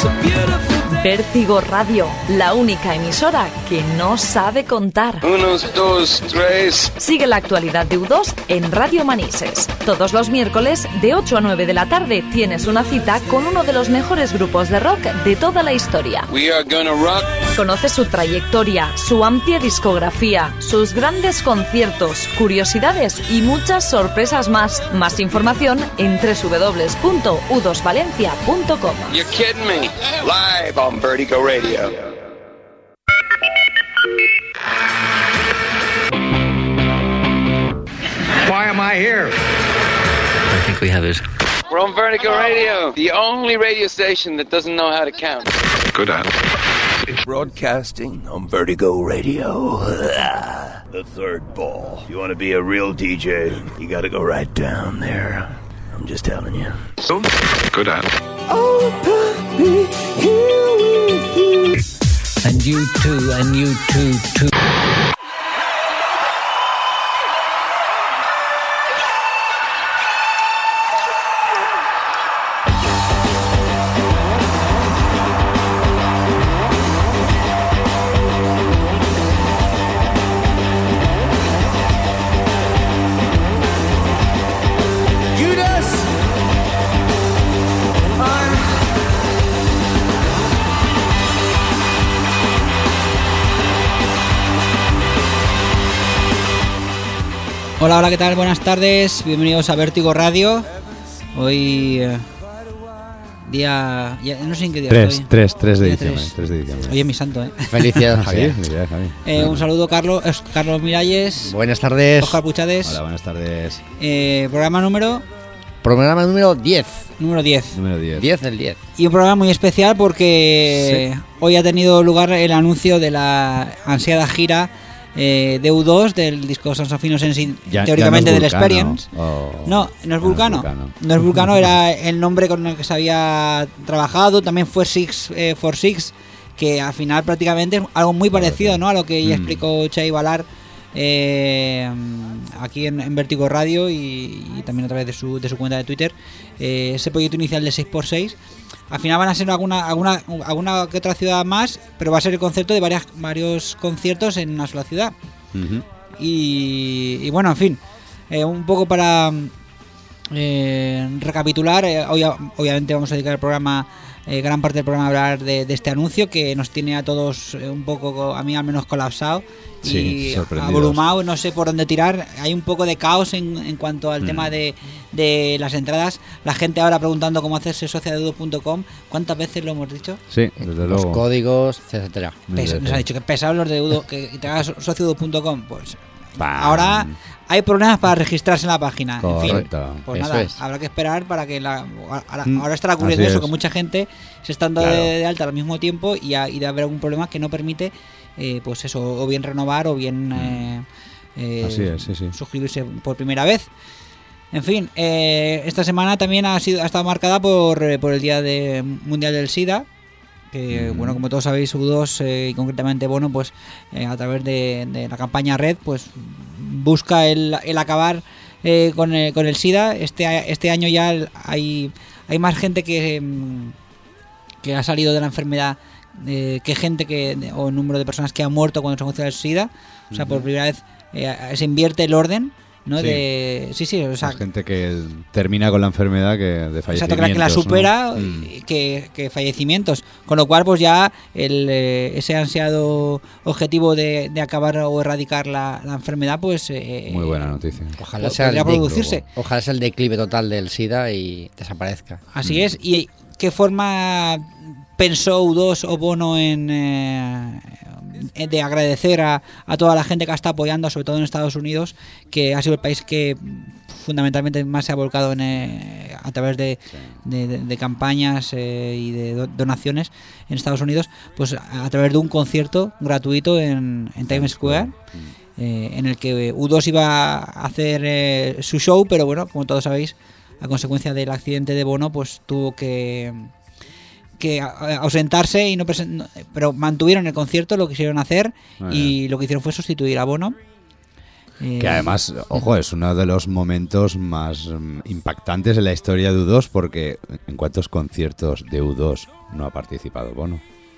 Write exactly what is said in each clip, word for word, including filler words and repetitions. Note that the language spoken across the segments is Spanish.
Vértigo Radio, la única emisora que no sabe contar. Unos, dos, tres. Sigue la actualidad de U dos en Radio Manises. Todos los miércoles, de ocho a nueve de la tarde, tienes una cita con uno de los mejores grupos de rock de toda la historia. We are gonna rock. Conoce su trayectoria, su amplia discografía, sus grandes conciertos, curiosidades y muchas sorpresas más. Más información en doble u doble u doble u punto u dos valencia punto com. You're kidding me. Live on Vertigo Radio. Why am I here? I think we have it. We're on Vertigo Radio, the only radio station that doesn't know how to count. Good at it. Broadcasting on Vertigo Radio. The third ball. If you want to be a real D J, you got to go right down there. I'm just telling you. So, good at it. Oh, puppy, here with you. And you too, and you too, too. Hola, hola, ¿qué tal? Buenas tardes, bienvenidos a Vértigo Radio. Hoy eh, día, ya, no sé en qué día tres, estoy. tres, tres de Día diciembre, tres. tres de diciembre. Hoy es mi santo, ¿eh? Felicidades, Javier. Sí, felicidades, Javi. Eh, un saludo, Carlos, eh, Carlos Miralles, Buenas tardes. Oscar Puchades. Hola, buenas tardes. Eh, programa número Programa número diez. número diez. Número diez. diez del diez. Y un programa muy especial porque Sí. hoy ha tenido lugar el anuncio de la ansiada gira eh, de U dos del disco Sons of Innocence, Ya- teóricamente ya no del es Vulcano. Experience. Oh. No, no es Vulcano. Vulcano. No es Vulcano, era el nombre con el que se había trabajado. También fue Six eh, for Six, que al final prácticamente es algo muy parecido, ¿no?, a lo que ya Mm. explicó Chey Balar eh, aquí en, en Vértigo Radio y, y también a través de su, de su cuenta de Twitter. Eh, ese proyecto inicial de seis por seis. Al final van a ser alguna, alguna, alguna que otra ciudad más, pero va a ser el concepto de varias, varios conciertos en una sola ciudad. Ujú. Y, y bueno, en fin, eh, un poco para eh, recapitular, eh, hoy, obviamente vamos a dedicar el programa, eh, gran parte del programa a hablar de, de este anuncio que nos tiene a todos eh, un poco, a mí al menos colapsado Sí, y sorprendidos. abrumado, no sé por dónde tirar. Hay un poco de caos en, en cuanto al Mm. tema de, de las entradas. La gente ahora preguntando cómo hacerse socia de udo punto com. ¿Cuántas veces lo hemos dicho? Sí, desde Los luego. códigos, etcétera. Pesa- nos han dicho que pesados los de Udo, que te hagas socio de udo punto com. Pues Bam. ahora hay problemas para registrarse en la página. En fin, Correcto. pues Eso nada, es. habrá que esperar para que la. Ahora, Mm, ahora estará ocurriendo así eso, es. que mucha gente se está dando Claro. de, de alta al mismo tiempo y, a- y de haber algún problema que no permite, eh, pues eso, o bien renovar o bien eh, eh, Así es, sí, sí. suscribirse por primera vez. En fin, eh, esta semana también ha sido ha estado marcada por, eh, por el Día de Mundial del SIDA. Que Mm. bueno, como todos sabéis, U dos eh, y concretamente bueno, pues eh, a través de, de la campaña Red, pues busca el, el acabar eh, con, el, con el SIDA. Este, a- este año ya hay, hay más gente que, mm, que ha salido de la enfermedad eh, que gente que o el número de personas que han muerto cuando se conoce el SIDA. O sea, por Ujú. primera vez eh, se invierte el orden, ¿no? Sí. De sí, sí, o sea, Más gente que termina con la enfermedad que de fallecimientos. exacto, que la, que la supera ¿no? Mm. y que, que fallecimientos. Con lo cual, pues ya el, eh, ese ansiado objetivo de, de acabar o erradicar la, la enfermedad, pues eh, Muy buena noticia. Ojalá Pues sea, el podría declive, producirse. ojalá sea el declive total del SIDA y desaparezca. Así es. ¿Y qué forma pensó U dos o Bono en eh, de agradecer a, a toda la gente que ha estado apoyando, sobre todo en Estados Unidos, que ha sido el país que fundamentalmente más se ha volcado en, eh, a través de, de, de- de campañas eh, y de do- donaciones en Estados Unidos, pues a, a través de un concierto gratuito en, en Times Square, eh, en el que U dos iba a hacer eh, su show, pero bueno, como todos sabéis, a consecuencia del accidente de Bono, pues tuvo que que a- ausentarse y no presen- no- pero mantuvieron el concierto, lo quisieron hacer Ah, y lo que hicieron fue sustituir a Bono. Eh, Que además, ojo, es uno de los momentos más mm, impactantes en la historia de U dos, porque ¿en cuántos conciertos de U dos no ha participado Bono?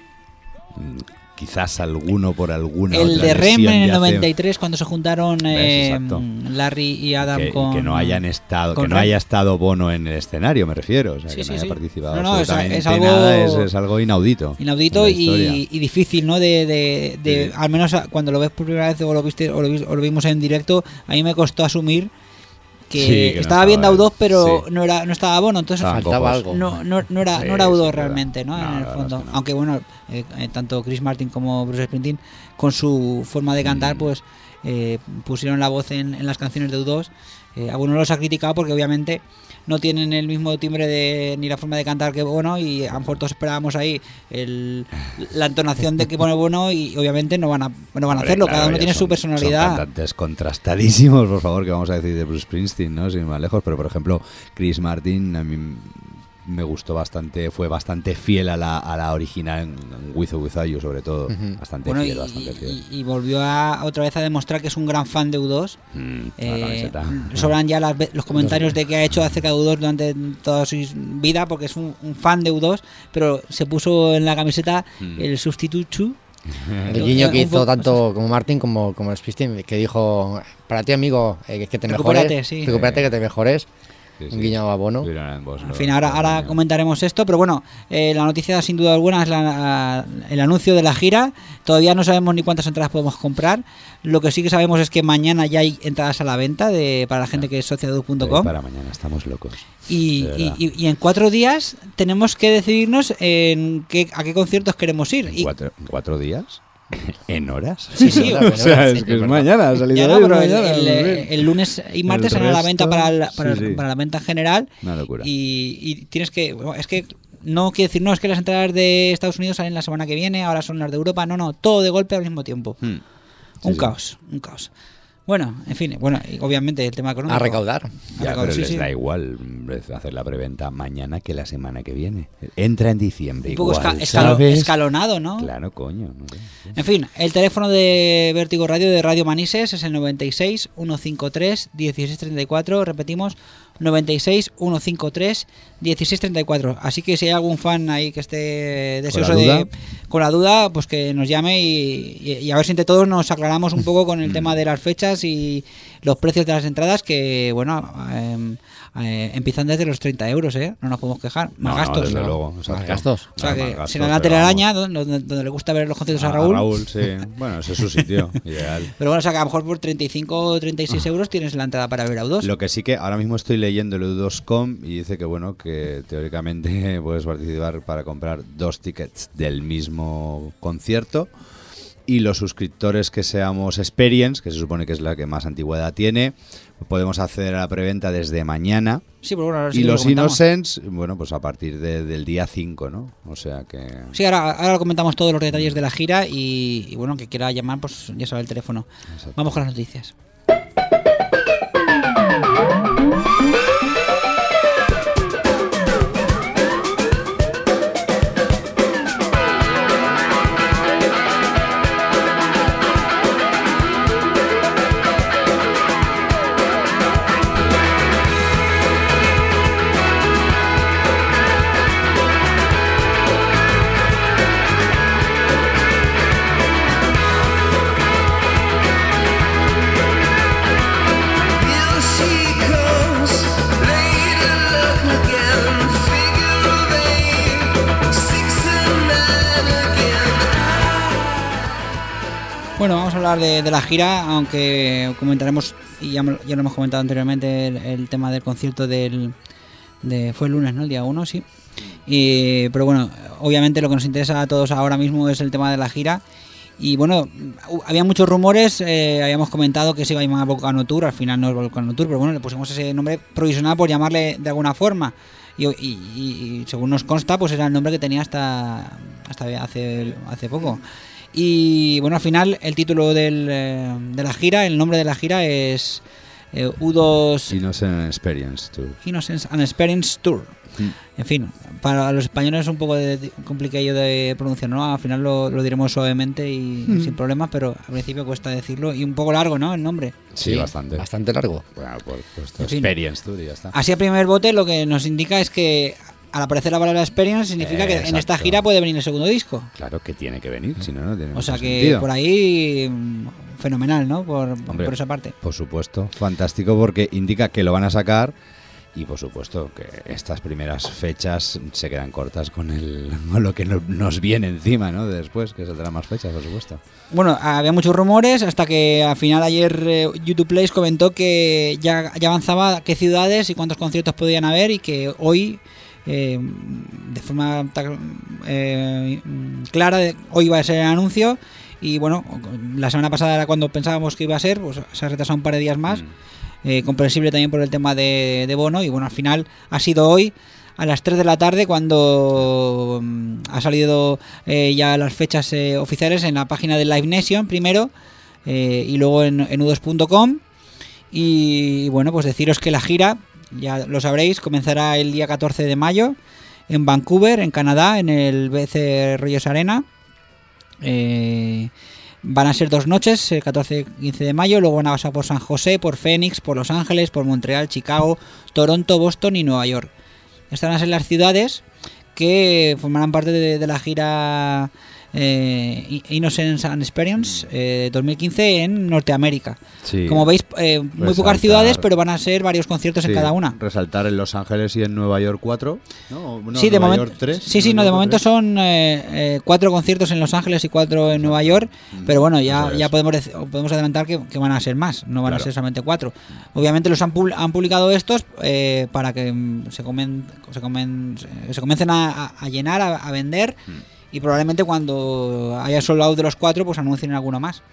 Mm, Quizás alguno por alguna el otra de Rem lesión en el ya hace- noventa y tres, cuando se juntaron eh, Exacto. Larry y Adam que, con... que no hayan estado, con que no Rem. haya estado Bono en el escenario, me refiero, o sea, Sí, que sí, no haya sí. participado No, no, es- absolutamente es algo- nada, es, es algo inaudito. Inaudito en la historia. y, y difícil, ¿no? De, de, de- Sí. al menos a- cuando lo ves por primera vez o lo viste o lo, vi- o lo vimos en directo, a mí me costó asumir que, Sí, que no estaba bien estaba U dos, él. pero Sí. no era no estaba Bono, entonces Estaban faltaba cojos. algo. no, no, no era Sí, no era U dos sin duda. realmente, ¿no? No, en la el verdad fondo, es que no. aunque bueno, eh, eh, tanto Chris Martin como Bruce Springsteen con su forma de cantar, Mm. pues eh, pusieron la voz en, en las canciones de U dos. Eh, algunos los ha criticado porque obviamente no tienen el mismo timbre de ni la forma de cantar que Bono, y a lo mejor todos esperábamos ahí el, la entonación de que pone Bono, y obviamente no van a no van a Hombre, hacerlo, claro, cada uno ya tiene son- su personalidad. Son cantantes contrastadísimos, por favor, que vamos a decir de Bruce Springsteen, ¿no? Sin ir más lejos, pero por ejemplo, Chris Martin a mí me gustó bastante, fue bastante fiel a la, a la original en, en With or Without You, sobre todo. Ujú. Bastante Bueno, fiel, y, bastante fiel. y- y volvió a, otra vez a demostrar que es un gran fan de U dos. Mm, la Eh, camiseta. sobran ya las ve- los comentarios de que ha hecho acerca de U dos durante toda su vida, porque es un, un fan de U dos, pero se puso en la camiseta Mm. el sustituto. El guiño que Un hizo poco- tanto como Martin como, como Springsteen, que dijo, para ti amigo, eh, que te Recupérate, mejores, sí. recupérate, que te mejores. Sí, Un sí. guiño a Bono. Estuvieron en Boston, En fin, ahora, ahora coño. comentaremos esto, pero bueno, eh, la noticia sin duda alguna es la- el anuncio de la gira. Todavía no sabemos ni cuántas entradas podemos comprar. Lo que sí que sabemos es que mañana ya hay entradas a la venta de, para la gente que es socia de U punto com. Para mañana, estamos locos. Y, de y, verdad. y- y en cuatro días tenemos que decidirnos en qué, a qué conciertos queremos ir. ¿En Y- cuatro, en cuatro días? ¿En horas? Sí, sí, o sea, es que es mañana, ha salido Ya no, hoy, pero el, mañana, el- muy bien. el lunes y martes El será la resto, venta para, la- para, sí, sí. para la venta general. Una locura. Y, y tienes que. bueno, es que no quiero decir, no, es que las entradas de Estados Unidos salen la semana que viene, ahora son las de Europa. No, no, todo de golpe al mismo tiempo. Hmm. Sí, un sí. caos, un caos. Bueno, en fin, bueno, y obviamente el tema económico. A recaudar. A Ya, recaudar, pero sí, les sí. da igual hombre, hacer la preventa mañana que la semana que viene. Entra en diciembre. Un poco igual, esca- escalo- ¿sabes? escalonado, ¿no? Claro, coño. no sé, sí. En fin, el teléfono de Vértigo Radio de Radio Manises es el noventa y seis, ciento cincuenta y tres, dieciséis treinta y cuatro. Repetimos, noventa y seis, ciento cincuenta y tres, dieciséis treinta y cuatro. Así que si hay algún fan ahí que esté deseoso la duda? de con la duda, pues que nos llame y, y- y a ver si entre todos nos aclaramos un poco con el Mm. tema de las fechas y los precios de las entradas, que bueno, em, eh, empiezan desde los treinta euros, ¿eh? No nos podemos quejar. Más No, no, gastos. desde ¿no? luego. exacto. gastos. O sea No, que más gastos, será la pero telaraña, vamos. donde, donde le gusta ver los conciertos a, A Raúl. Raúl, sí. Bueno, ese es su sitio, ideal. Pero bueno, o sea que a lo mejor por treinta y cinco o treinta y seis euros tienes la entrada para ver a U dos. Lo que sí que ahora mismo estoy leyendo el U dos punto com y dice que bueno, que teóricamente puedes participar para comprar dos tickets del mismo concierto, y los suscriptores que seamos Experience, que se supone que es la que más antigüedad tiene, podemos acceder a la preventa desde mañana. Sí, pero bueno, ahora sí Y que lo los comentamos. Innocents, bueno, pues a partir de- del día cinco, ¿no? O sea que... Sí, ahora, ahora comentamos todos los detalles de la gira y, y bueno, que quiera llamar, pues ya sabe el teléfono. Exacto. Vamos con las noticias. Bueno, vamos a hablar de, de la gira, aunque comentaremos, y ya, me- ya lo hemos comentado anteriormente, el, el tema del concierto del... De, fue el lunes, ¿no? El día uno, sí. Y, pero bueno, obviamente lo que nos interesa a todos ahora mismo es el tema de la gira. Y bueno, hu- había muchos rumores, eh, habíamos comentado que se iba a llamar Volcano Tour, al final no es Volcano Tour, pero bueno, le pusimos ese nombre provisional por llamarle de alguna forma. Y, y- y- y según nos consta, pues era el nombre que tenía hasta, hasta hace, hace poco. Y bueno, al final el título del, eh, de la gira, el nombre de la gira es eh, U dos Innocent Experience Tour. Innocence and Experience Tour. Mm. En fin, para los españoles es un poco de, de, complicado de pronunciar, ¿no? Al final lo, lo diremos suavemente y mm. sin problemas, pero al principio cuesta decirlo y un poco largo, ¿no? El nombre. Sí, sí bastante. Bastante largo. Bueno, por supuesto. Experience Tour y ya está. Así a primer bote lo que nos indica es que al aparecer la palabra Experience significa eh, que exacto. en esta gira puede venir el segundo disco. Claro que tiene que venir, si no, no tiene O sea que sentido. Por ahí fenomenal, ¿no? Por, Hombre, por esa parte. Por supuesto, fantástico porque indica que lo van a sacar. Y por supuesto que estas primeras fechas se quedan cortas con, el, con lo que no, nos viene encima, ¿no? Después, que saldrán más fechas, por supuesto. Bueno, había muchos rumores hasta que al final ayer eh, YouTube Plays comentó que ya, ya avanzaba qué ciudades y cuántos conciertos podían haber y que hoy, eh, de forma eh, clara, hoy va a ser el anuncio. Y bueno, la semana pasada era cuando pensábamos que iba a ser, pues se ha retrasado un par de días más. Mm. Eh, comprensible también por el tema de, de Bono y bueno, al final ha sido hoy a las tres de la tarde cuando um, ha salido eh, ya las fechas eh, oficiales en la página de Live Nation primero eh, y luego en, en u dos punto com y, y bueno, pues deciros que la gira, ya lo sabréis, comenzará el día catorce de mayo en Vancouver, en Canadá, en el B C Rogers Arena. eh Van a ser dos noches, el catorce y quince de mayo, luego van a pasar por San José, por Phoenix, por Los Ángeles, por Montreal, Chicago, Toronto, Boston y Nueva York. Estas van a ser las ciudades que formarán parte de, de la gira eh, Innocence and Experience eh, dos mil quince en Norteamérica. Sí. Como veis, eh, muy resaltar, pocas ciudades, pero van a ser varios conciertos sí, en cada una. Resaltar en Los Ángeles y en Nueva York cuatro, ¿no? no sí, de Nueva momento, York tres. Sí, sí, no, de momento tres. son eh, eh, cuatro conciertos en Los Ángeles y cuatro en Nueva York, mm, pero bueno, ya, ya podemos, podemos adelantar que, que van a ser más, no van claro. a ser solamente cuatro. Obviamente los han, pub, han publicado estos eh, para que se, comen, se, comen, se comiencen a, a llenar, a, a vender. Mm. Y probablemente cuando haya sold out de los cuatro, pues anuncien alguno más.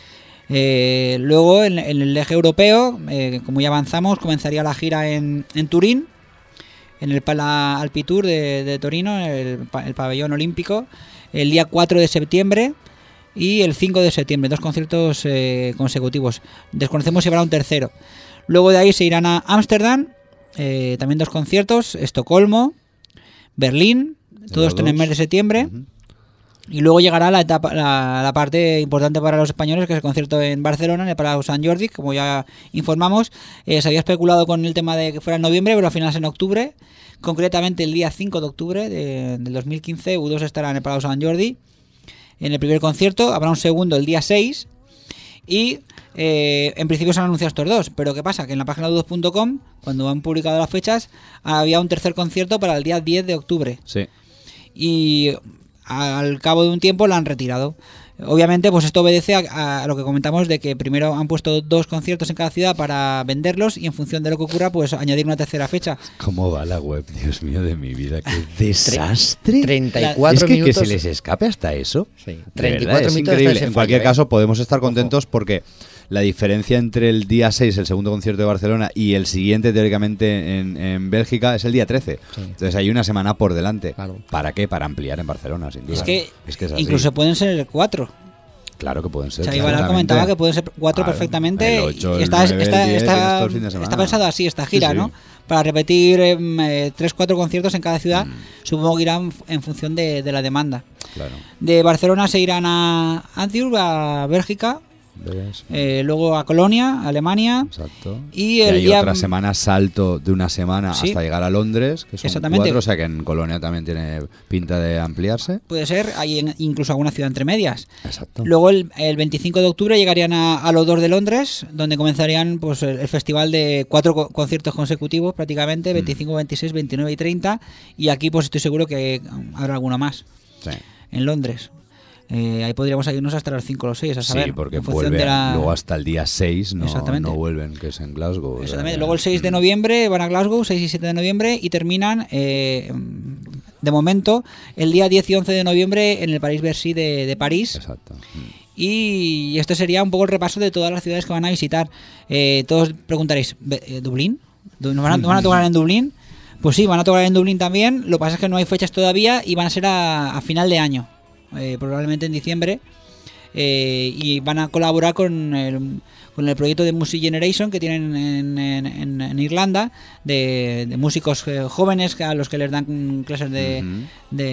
Eh, luego, en, en el eje europeo, eh, como ya avanzamos, comenzaría la gira en, en Turín, en el Pala Alpi Tour de, de Torino, el, el pabellón olímpico, el día cuatro de septiembre y el cinco de septiembre, dos conciertos eh, consecutivos. Desconocemos si habrá un tercero. Luego de ahí se irán a Ámsterdam, eh, también dos conciertos, Estocolmo, Berlín, todos en el mes de septiembre. Uh-huh. Y luego llegará la etapa, la, la parte importante para los españoles, que es el concierto en Barcelona, en el Palau Sant Jordi, como ya informamos. Eh, se había especulado con el tema de que fuera en noviembre, pero al final es en octubre. Concretamente el día cinco de octubre de, del dos mil quince, U dos estará en el Palau Sant Jordi en el primer concierto. Habrá un segundo el día seis. Y eh, en principio se han anunciado estos dos. Pero ¿qué pasa? Que en la página de u dos punto com, cuando han publicado las fechas, había un tercer concierto para el día diez de octubre. Sí. Y al cabo de un tiempo la han retirado. Obviamente, pues esto obedece a, a lo que comentamos de que primero han puesto dos conciertos en cada ciudad para venderlos y en función de lo que ocurra, pues añadir una tercera fecha. ¿Cómo va la web? Dios mío de mi vida, qué desastre. treinta y cuatro es que, minutos. Que se les escape hasta eso. Sí. treinta y cuatro es minutos increíble. En cualquier falta, caso, podemos estar contentos porque la diferencia entre el día seis, el segundo concierto de Barcelona, y el siguiente, teóricamente, en, en Bélgica, es el día trece. Sí. Entonces hay una semana por delante. Claro. ¿Para qué? Para ampliar en Barcelona, sin duda. Es que, es que es incluso pueden ser cuatro. Claro que pueden ser. O sea, Iván comentaba que pueden ser cuatro claro, perfectamente. El ocho, y está, el nueve, está, el diez, está, el está, está pensado así esta gira, sí, sí. ¿no? Para repetir eh, tres, cuatro conciertos en cada ciudad. Mm. Supongo que irán en función de, de la demanda. Claro. De Barcelona se irán a Antwerp, a Bélgica. Eh, luego a Colonia, Alemania. Exacto. Y, el y hay día... otra semana salto de una semana sí. hasta llegar a Londres, que son exactamente. cuatro, o sea que en Colonia también tiene pinta de ampliarse. Puede ser, hay en, incluso alguna ciudad entre medias. Exacto. Luego el, el veinticinco de octubre llegarían a, a los dos de Londres, donde comenzarían pues el, el festival de cuatro co- conciertos consecutivos prácticamente, mm. veinticinco, veintiséis, veintinueve y treinta, y aquí pues estoy seguro que habrá alguna más. Sí. En Londres. Eh, ahí podríamos irnos hasta los cinco o los seis, a saber. Sí, porque en función vuelven, de la... luego hasta el día seis no, no vuelven, que es en Glasgow. Exactamente. O sea, luego el seis de noviembre van a Glasgow, seis y siete de noviembre, y terminan, eh, de momento, el día diez y once de noviembre en el Paris-Bercy de, de París. Exacto. Y esto sería un poco el repaso de todas las ciudades que van a visitar. Eh, todos preguntaréis, ¿Dublín? ¿Nos van a, ¿nos van a tocar en Dublín? Pues sí, van a tocar en Dublín también. Lo que pasa es que no hay fechas todavía y van a ser a, a final de año. Eh, probablemente en diciembre, eh, y van a colaborar con el, con el proyecto de Music Generation que tienen en, en, en, en Irlanda, de, de músicos eh, jóvenes a los que les dan clases de, uh-huh.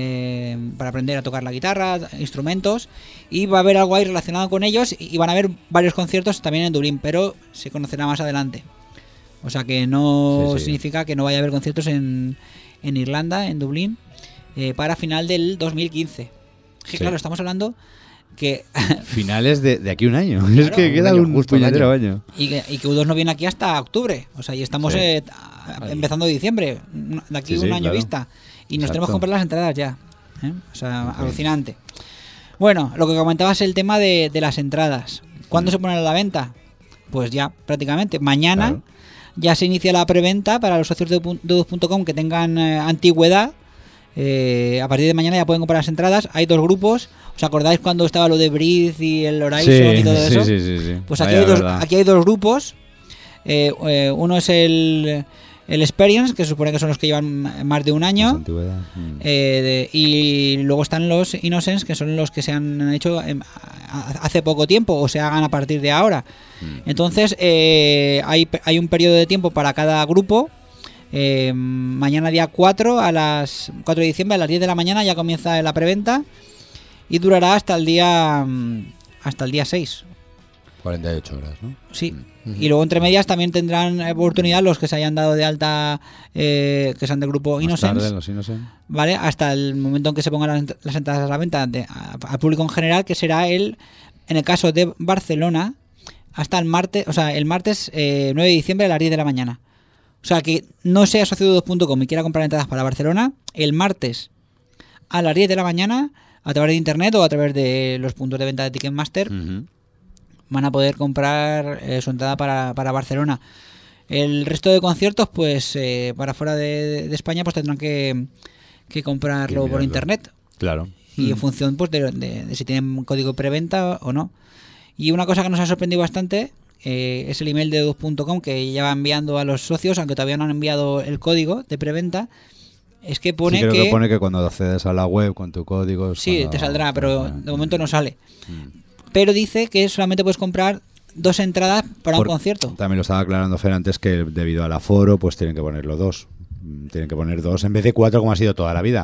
de para aprender a tocar la guitarra, instrumentos, y va a haber algo ahí relacionado con ellos, y van a haber varios conciertos también en Dublín, pero se conocerá más adelante. O sea que no sí, sí. significa que no vaya a haber conciertos en, en Irlanda, en Dublín, eh, para final del dos mil quince. Que sí. Claro, estamos hablando que... Finales de, de aquí un año. Claro, es que queda un, año, un puñetero año. año. Y que, y que U dos no viene aquí hasta octubre. O sea, y estamos sí. eh, empezando diciembre, de aquí sí, un sí, año claro. vista. Y nos Exacto. tenemos que comprar las entradas ya. ¿eh? O sea, sí. alucinante. Bueno, lo que comentabas el tema de, de las entradas. ¿Cuándo mm. se ponen a la venta? Pues ya, prácticamente. Mañana... Claro. Ya se inicia la preventa para los socios de U dos punto com que tengan eh, antigüedad. Eh, a partir de mañana ya pueden comprar las entradas. Hay dos grupos. ¿Os acordáis cuando estaba lo de Breathe y el Horizon sí, y todo sí, eso? Sí, sí, sí. Pues aquí hay, dos, aquí hay dos grupos. Eh, eh, uno es el, el Experience, que se supone que son los que llevan más de un año. Antigüedad. Mm. Eh, de, y luego están los Innocents, que son los que se han hecho eh, hace poco tiempo o se hagan a partir de ahora. Entonces eh, hay, hay un periodo de tiempo para cada grupo. eh, Mañana día cuatro a las cuatro de diciembre a las diez de la mañana ya comienza la preventa y durará hasta el día hasta el día seis. cuarenta y ocho horas, ¿no? Sí. Uh-huh. Y luego entre medias también tendrán oportunidad los que se hayan dado de alta, eh, que sean del grupo Innocents, los Innocents, ¿vale? Hasta el momento en que se pongan las, las entradas a la venta de, a, al público en general, que será el, en el caso de Barcelona, hasta el martes, o sea, el martes eh, nueve de diciembre a las diez de la mañana. O sea, que no sea socio de U dos punto com y quiera comprar entradas para Barcelona, el martes a las diez de la mañana, a través de internet o a través de los puntos de venta de Ticketmaster, uh-huh. van a poder comprar eh, su entrada para, para Barcelona. El resto de conciertos, pues eh, para fuera de, de España, pues tendrán que, que comprarlo por internet. Claro. Y mm. en función pues de, de, de si tienen código preventa o no. Y una cosa que nos ha sorprendido bastante eh, es el email de U dos punto com que ya va enviando a los socios, aunque todavía no han enviado el código de preventa. Es que pone sí, creo que... que pone que cuando accedes a la web con tu código... Sí, cuando... te saldrá, pero de momento no sale. Mm. Pero dice que solamente puedes comprar dos entradas para Por, un concierto. También lo estaba aclarando Fer antes, que debido al aforo pues tienen que ponerlo dos. Tienen que poner dos en vez de cuatro como ha sido toda la vida.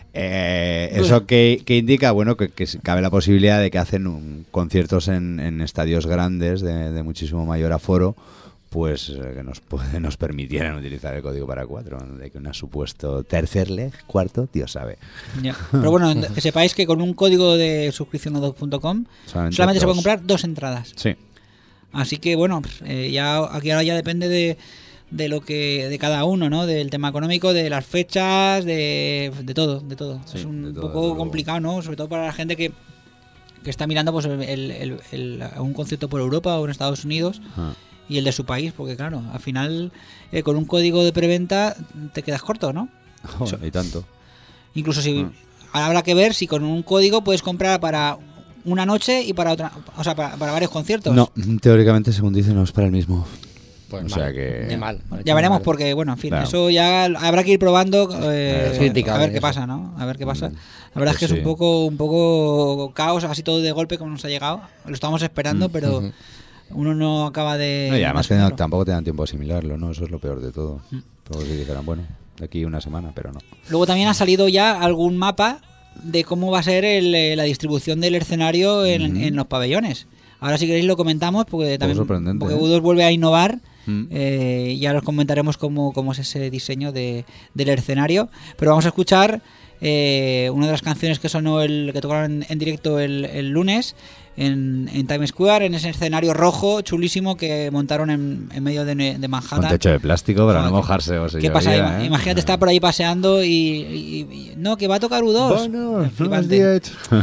Eh, ¿Eso que, que indica? Bueno, que, que cabe la posibilidad de que hacen un, conciertos en, en estadios grandes de, de muchísimo mayor aforo, pues eh, que nos puede, nos permitieran utilizar el código para cuatro, de que un supuesto tercer leg, cuarto, Dios sabe. Ya. Pero bueno, que sepáis que con un código de suscripción a U dos punto com solamente, solamente se pueden comprar dos entradas. Sí. Así que bueno, eh, ya aquí ahora ya depende de de lo que de cada uno, ¿no? Del tema económico, de las fechas, de, de todo, de todo. Sí, es un todo, poco complicado, ¿no? Sobre todo para la gente que, que está mirando pues el, el, el, el, un concierto por Europa o en Estados Unidos ah. y el de su país, porque claro, al final eh, con un código de preventa te quedas corto, ¿no? Oh, y tanto. Incluso si ah. habrá que ver si con un código puedes comprar para una noche y para otra, o sea, para, para varios conciertos. No, teóricamente, según dicen, no es para el mismo. Pues o mal, sea que mal, ya veremos mal. Porque bueno, en fin, claro. Eso ya habrá que ir probando eh, crítica, a ver qué eso. pasa, ¿no? A ver qué pasa. La pues verdad es que sí. es un poco un poco caos, así todo de golpe como nos ha llegado. Lo estábamos esperando, mm. pero mm. uno no acaba de no, y además que no, tampoco te dan tiempo a asimilarlo, ¿no? Eso es lo peor de todo. Mm. Luego si dijeran, bueno, de aquí una semana, pero no. Luego también ha salido ya algún mapa de cómo va a ser el, la distribución del escenario en, mm. en los pabellones. Ahora si queréis lo comentamos porque también porque U dos ¿eh? vuelve a innovar. Eh, ya os comentaremos cómo, cómo es ese diseño de, del escenario, pero vamos a escuchar eh, una de las canciones que sonó el que tocaron en, en directo el, el lunes en, en Times Square, en ese escenario rojo chulísimo que montaron en, en medio de, de Manhattan. Con techo de plástico para no mojarse. O sea, ¿qué pasa? Llovía, ¿eh? Imagínate estar por ahí paseando y, y, y no, que va a tocar U dos. Bueno, flipante.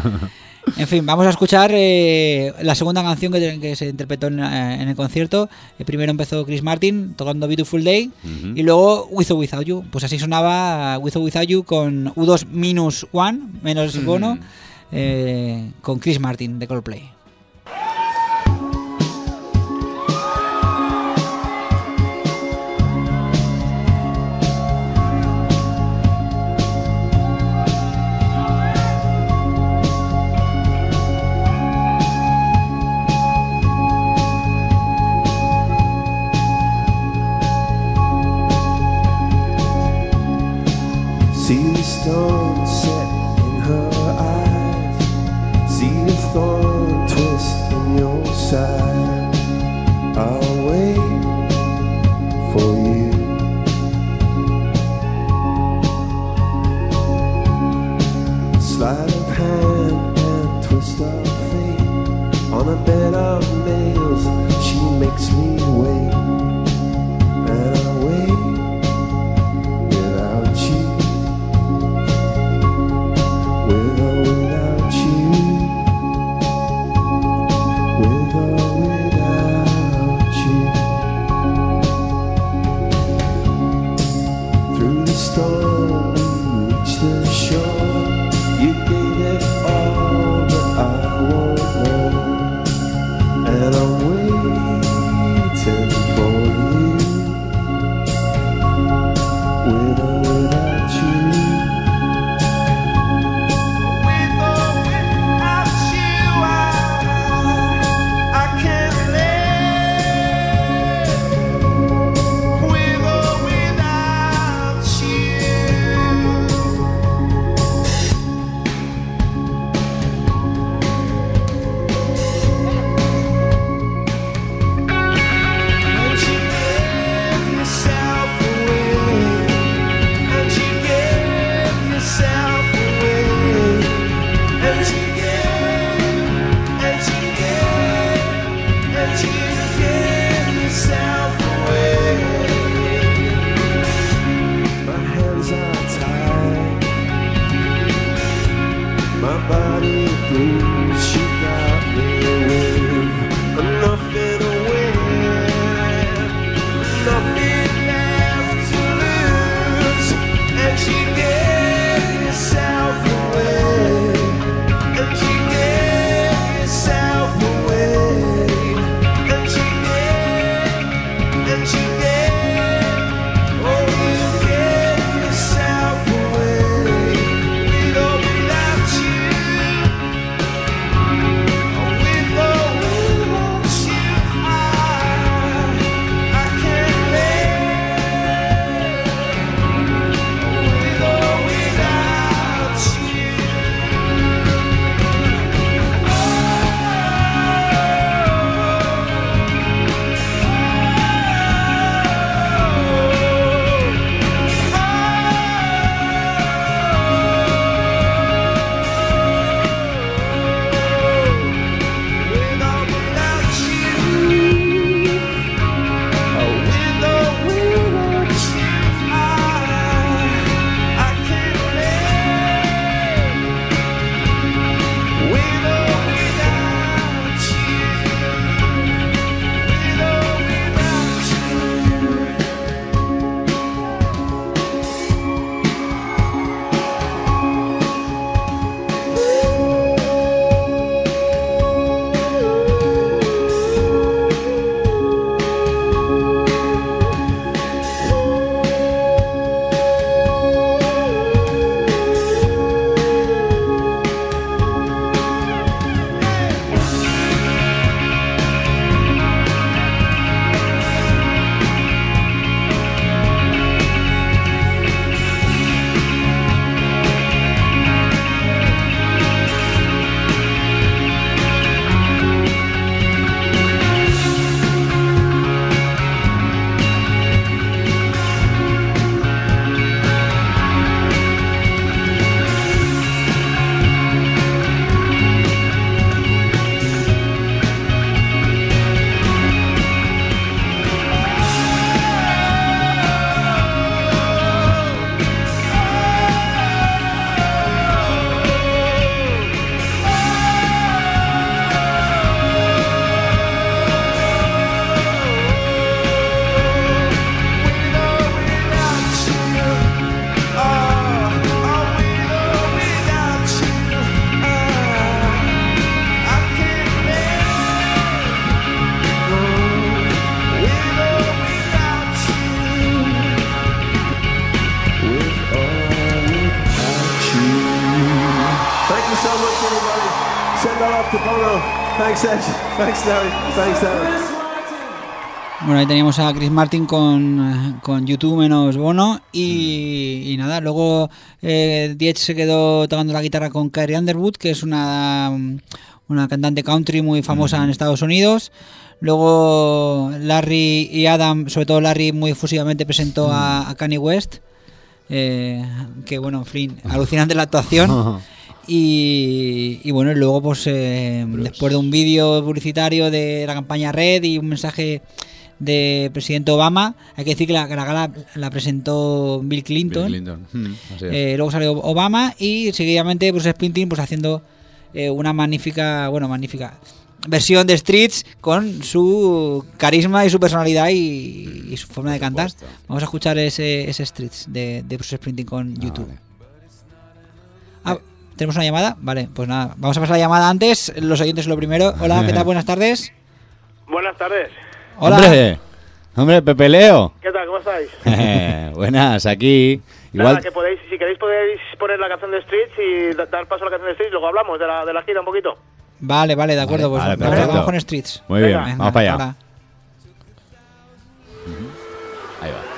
En fin, vamos a escuchar eh, la segunda canción que, que se interpretó en, eh, en el concierto. Eh, primero empezó Chris Martin tocando Beautiful Day uh-huh. y luego With or Without You. Pues así sonaba With or Without You con U dos minus one, menos uh-huh. bono, eh, con Chris Martin de Coldplay. On a bed of nails, she makes me wait, and I wait without you, with or without you, with or without you. Through the storm we reach the shore. You gave it all, but I want more, and I'm waiting for you, with or without you, with or without you. I, I can't live with or without you. And you gave yourself away, and you gave yourself away, and you gave, and you gave, and you gave yourself away. My hands are tied, my body bruised. She got me with nothing to win, nothing left to lose. And she gave herself away, and she gave herself away, and she gave, and she gave, oh, you gave yourself away, with or without you, with or without you. I, I can't live with or without you. With or without you, with or without you, I, I can't live with or without you, with or without you. Thank you so much, everybody. Send that off to Bono. Thanks, Edge. Thanks, Larry. Thanks, Larry. Bueno, ahí teníamos a Chris Martin con, con YouTube menos Bono y, y nada, luego eh, Diez se quedó tocando la guitarra con Carrie Underwood, que es una, una cantante country muy famosa en Estados Unidos. Luego Larry y Adam, sobre todo Larry muy efusivamente presentó a, a Kanye West, eh, que bueno, en fin, alucinante la actuación. Y, y bueno, y luego pues eh, después de un vídeo publicitario de la campaña Red y un mensaje de presidente Obama, hay que decir que la, que la gala la presentó Bill Clinton, Bill Clinton. Mm, así es. eh, luego salió Obama y seguidamente Bruce Springsteen pues haciendo eh, una magnífica, bueno, magnífica versión de Streets con su carisma y su personalidad y, y su forma de cantar. Vamos a escuchar ese, ese Streets de, de Bruce Springsteen con YouTube. Ah, vale. Ah, ¿tenemos una llamada? Vale, pues nada, vamos a pasar la llamada antes. Los oyentes lo primero. Hola, ¿qué tal? Buenas tardes. Buenas tardes. Hola. Hombre, hombre, Pepe Leo. ¿Qué tal? ¿Cómo estáis? Buenas, aquí. Nada, Igual. que podéis, si queréis podéis poner la canción de Streets y da- dar paso a la canción de Streets, luego hablamos de la, de la gira un poquito. Vale, vale, de acuerdo. Vale, Pues vale, vamos perfecto. con Streets. Muy bien, Venga. vamos para allá. ahora. Ahí va.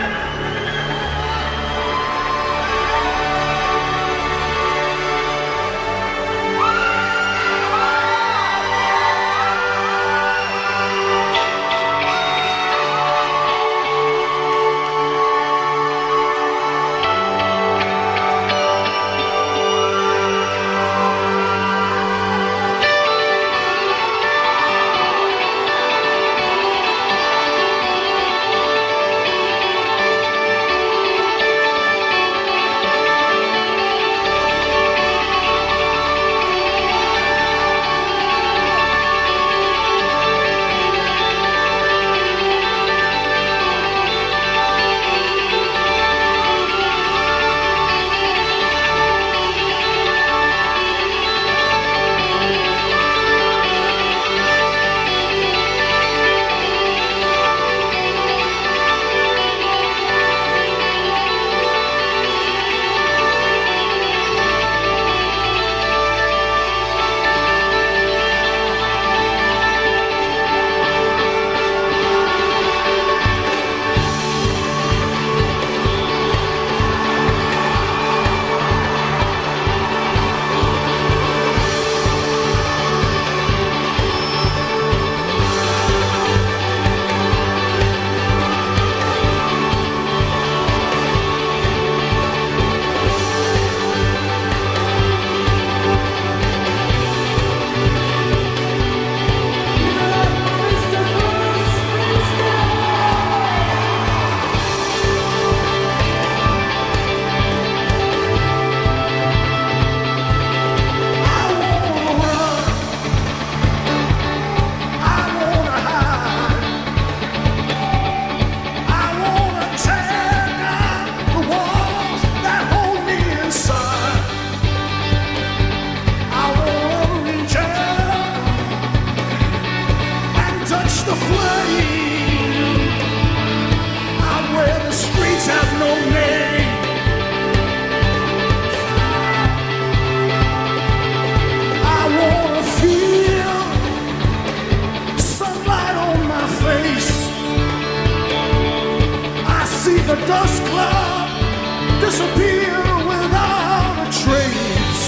the dust cloud disappear without a trace.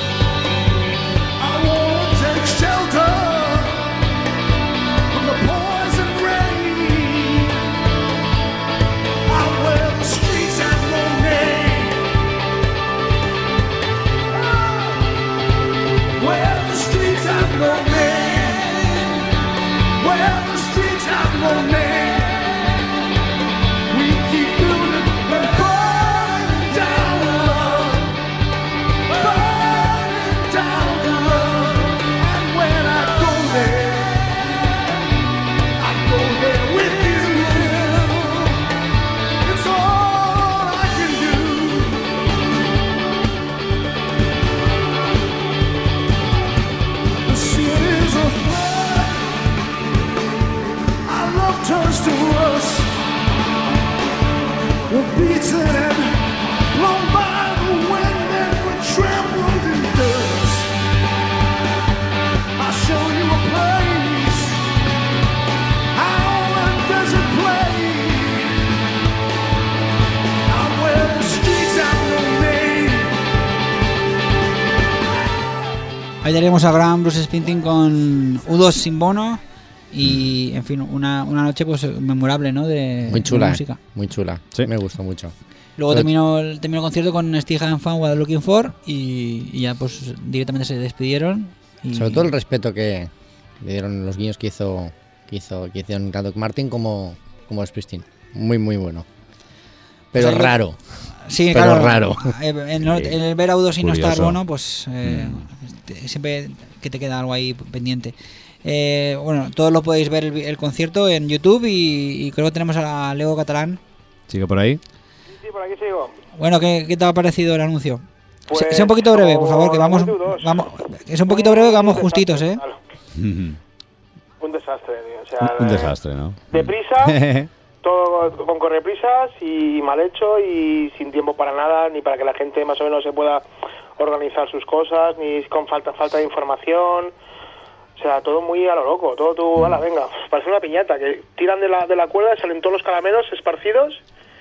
I won't take shelter from the poison rain. Out where the streets have no name, where the streets have no name, where the streets have no name. Turns to us, we're beaten and blown by the wind and we're trampled in dust. I'll show you a place, how a desert place, out where the streets have no name. Ahí tenemos a gran Bruce Springsteen con U dos sin Bono. Y, en fin, una, una noche pues memorable, ¿no? De, muy chula, de música. Muy chula, sí. Me gustó mucho. Luego Pero- terminó, el- terminó el concierto con Steve and Fan What I'm Looking For y, y ya pues directamente se despidieron. Y... Sobre todo el respeto que le dieron los guiños que hizo que hizo que hicieron tanto Martin como como Springsteen. Muy muy bueno. Pero O sea, yo- raro. Sí, pero claro. raro. eh, En, el- en el ver a U dos y no estar Curioso. bueno, pues eh, te- siempre que te queda algo ahí pendiente. Eh, bueno, todos lo podéis ver el, el concierto en YouTube y, y creo que tenemos a Leo Catalán. ¿Sigue por ahí? Sí, por aquí sigo. Bueno, ¿qué, qué te ha parecido el anuncio? Pues, Se- sea un poquito breve, por favor, que como vamos, la U dos. vamos que es un poquito breve, que vamos Un justitos, ¿eh? desastre, Un, Un desastre, tío. O sea, un eh, desastre, ¿no? Deprisa, todo con correprisas y mal hecho y sin tiempo para nada, ni para que la gente más o menos se pueda organizar sus cosas, ni con falta falta de información. O sea, todo muy a lo loco, todo tú, ala, venga, parece una piñata, que tiran de la, de la cuerda, salen todos los caramelos esparcidos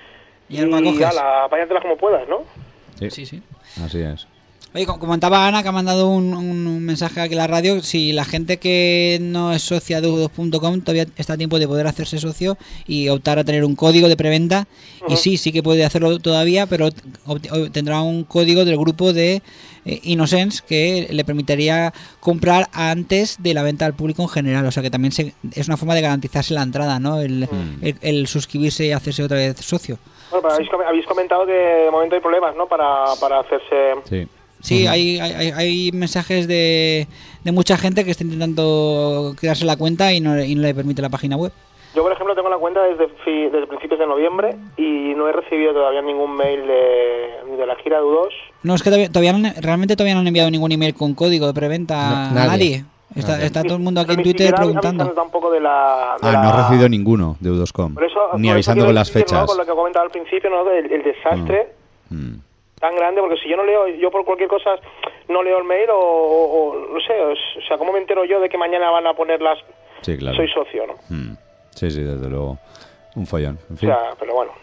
Y algo y coges. ala, apáñatelas como puedas, ¿no? Sí, sí. Así es. Oye, como comentaba Ana, que ha mandado un, un- un mensaje aquí a la radio, si la gente que no es socia de U dos punto com todavía está a tiempo de poder hacerse socio y optar a tener un código de preventa, y sí, sí que puede hacerlo todavía, pero obt- tendrá un código del grupo de eh, Innocence que le permitiría comprar antes de la venta al público en general, o sea que también se- es una forma de garantizarse la entrada, ¿no? El, el- el suscribirse y hacerse otra vez socio. Bueno, pero habéis, com- habéis comentado que de momento hay problemas, ¿no? Para, para hacerse... Sí. Sí, hay, hay, hay mensajes de, de mucha gente que está intentando crearse la cuenta y no, y no le permite la página web. Yo, por ejemplo, tengo la cuenta desde, fi- desde principios de noviembre y no he recibido todavía ningún mail de, ni de la gira de U dos. No, es que todavía, todavía no han- realmente todavía no han enviado ningún email con código de preventa No, a nadie. nadie. Está, Nadie. está todo el mundo aquí Pero en ni Twitter siquiera preguntando. avisando tampoco de la... de Ah, la- no he recibido ninguno de U dos punto com. Por eso, Ni por eso avisando quiero con las insistir, ¿no? fechas. Con lo que comentaba al principio, ¿no? Del el desastre Mm. tan grande, porque si yo no leo, yo por cualquier cosa no leo el mail o, o- o no sé, o sea, ¿cómo me entero yo de que mañana van a poner las... Sí, claro. Soy socio, ¿no? Mm. Sí, sí, desde luego. Un follón. En O fin. sea, pero bueno.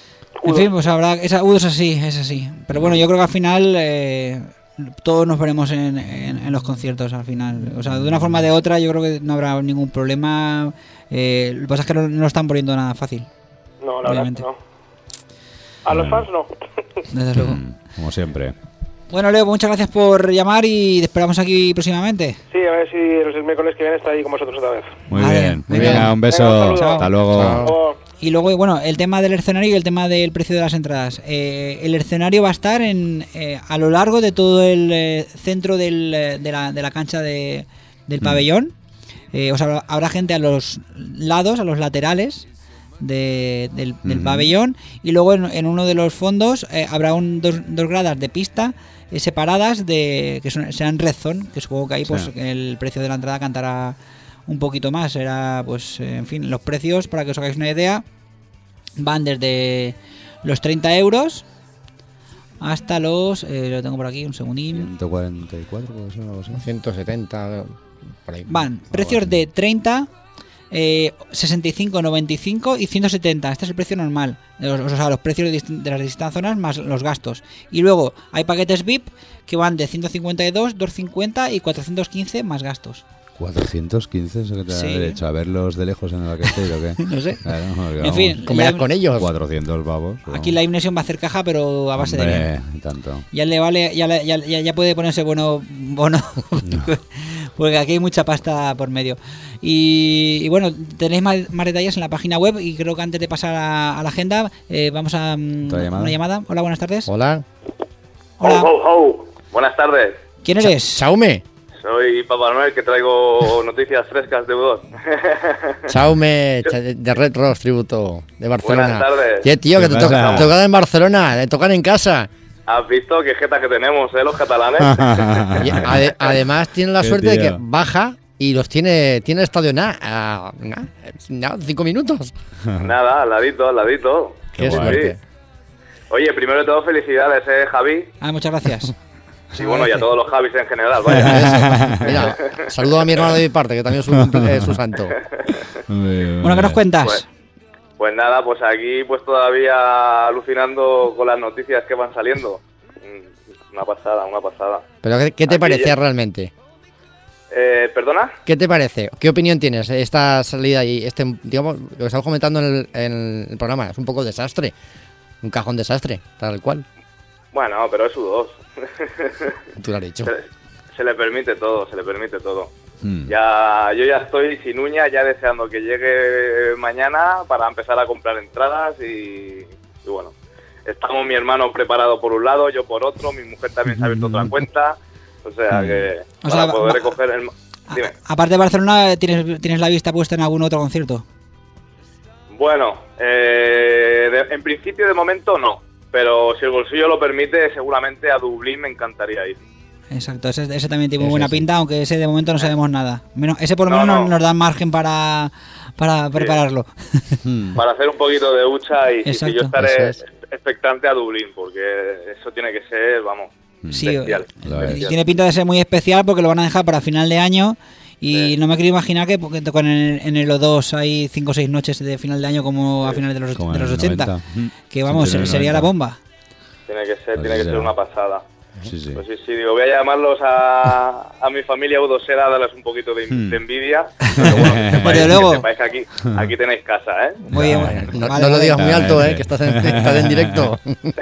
En fin, pues habrá. Esa, U dos es así, es así. Pero bueno, yo creo que al final eh, todos nos veremos en, en- en los conciertos al final. O sea, de una forma o de otra, yo creo que no habrá ningún problema. Eh, lo que pasa es que no, no lo están poniendo nada fácil. No, la Obviamente. verdad, no. A los fans no. Desde luego. Mm, Como siempre. Bueno, Leo, muchas gracias por llamar y te esperamos aquí próximamente. Sí, a ver si el miércoles que viene está ahí con vosotros otra vez. Muy Vale, bien. Muy venga. bien. Un beso. Venga, un saludo. Hasta luego. Chao. Oh, Y luego, bueno, el tema del escenario y el tema del precio de las entradas. Eh, el escenario va a estar en eh, a lo largo de todo el eh, centro del, eh, de, la, de la cancha de, del pabellón. Eh, o sea, habrá gente a los lados, a los laterales de- del, del Ujú. pabellón. Y luego en, en uno de los fondos eh, habrá un, dos, dos gradas de pista eh, separadas de que son, serán red zone, que supongo que ahí pues Sí. el precio de la entrada cantará un poquito más. Será, pues, eh, en fin, los precios, para que os hagáis una idea, van desde los treinta euros hasta los, eh, lo tengo por aquí, un segundín. ciento cuarenta y cuatro, puede ser algo así. ciento setenta, por ahí. Van precios de treinta, eh, sesenta y cinco, noventa y cinco y ciento setenta. Este es el precio normal. Los- o sea, los precios de, dist- de las distintas zonas más los gastos. Y luego hay paquetes V I P que van de ciento cincuenta y dos, doscientos cincuenta y cuatrocientos quince más gastos. cuatrocientos quince, eso que te da Sí. derecho a verlos de lejos en el backstage o qué. No sé. Claro, porque En vamos, fin, Comerás la- con ellos. cuatrocientos pavos. Aquí la Ignesium va a hacer caja, pero a base de Hombre, bien. tanto. Ya le vale, ya, le- ya, ya, ya puede ponerse bueno, bono, porque aquí hay mucha pasta por medio. Y, y bueno, tenéis más, más detalles en la página web y creo que antes de pasar a, a la agenda eh, vamos a mm, ¿Otra llamada? una llamada. Hola, buenas tardes. Hola. Hola. Ho, ho, ho. Buenas tardes. ¿Quién eres? Chaume. Soy Papá Noel, que traigo noticias frescas de U dos. Chaume cha- de Red Rocks Tributo de Barcelona. Buenas tardes. ¿Qué tío? ¿Qué Que te pasa? toca tocan en Barcelona, te tocan en casa. ¿Has visto qué jeta que tenemos, eh, los catalanes? Y ade- además tienen la Qué suerte de que tío. baja y los tiene tiene el estadio nada, a na- na- cinco minutos. Nada, al ladito, al ladito. Qué guay. suerte. Oye, primero de todo, felicidades, eh, Javi. Ah, muchas gracias. Y bueno, y a todos los Javis en general, vaya. Eso. Mira, saludo a mi hermano de mi parte, que también es su, cumple- eh, su santo. Bueno, ¿qué nos cuentas? Pues, pues nada, pues aquí pues todavía alucinando con las noticias que van saliendo. Mm, Una pasada, una pasada. Pero ¿qué, qué te Aquí parece ya- realmente? Eh, ¿Perdona? ¿Qué te parece? ¿Qué opinión tienes de esta salida y este, digamos, lo que estamos comentando en el, en el programa? Es un poco desastre. Un cajón desastre, tal cual. Bueno, pero es U dos. Tú lo has dicho. Se, se le permite todo, se le permite todo. Hmm. Ya, yo ya estoy sin uña, ya deseando que llegue mañana para empezar a comprar entradas y, y bueno, estamos mi hermano preparado por un lado, yo por otro, mi mujer también se ha abierto otra cuenta, o sea que O para sea, poder va- recoger el... Dime. Aparte de Barcelona, ¿tienes, ¿tienes la vista puesta en algún otro concierto? Bueno, eh, de- en principio de momento no, pero si el bolsillo lo permite, seguramente a Dublín me encantaría ir. Exacto, ese, ese también tiene muy Ese buena sí. pinta, aunque ese de momento no sabemos nada. Menos, ese por lo No, menos no. nos, nos da margen para, para prepararlo. Hmm. Para hacer un poquito de hucha y, y Exacto. que yo estaré Eso es. expectante a Dublín, porque eso tiene que ser, vamos, Sí, bestial. Lo es. y bestial. tiene pinta de ser muy especial porque lo van a dejar para final de año y no me quiero imaginar que porque con el, en el O dos hay cinco o seis noches de final de año como a finales de los, Como de en los el ochenta. noventa. Hmm. Que vamos, Sí, en el sería la noventa. bomba. Tiene que ser, Así tiene que ser será. una pasada. Sí, sí. Pues sí, sí, digo, voy a llamarlos a, a mi familia udosera, darles un poquito de, Hmm. de envidia. Pero bueno, que sepáis, Desde luego. que sepáis que aquí, aquí tenéis casa, ¿eh? Muy bien. Vale, no, Vale, no lo vale. digas muy alto, Vale. eh, que estás en, estás en directo.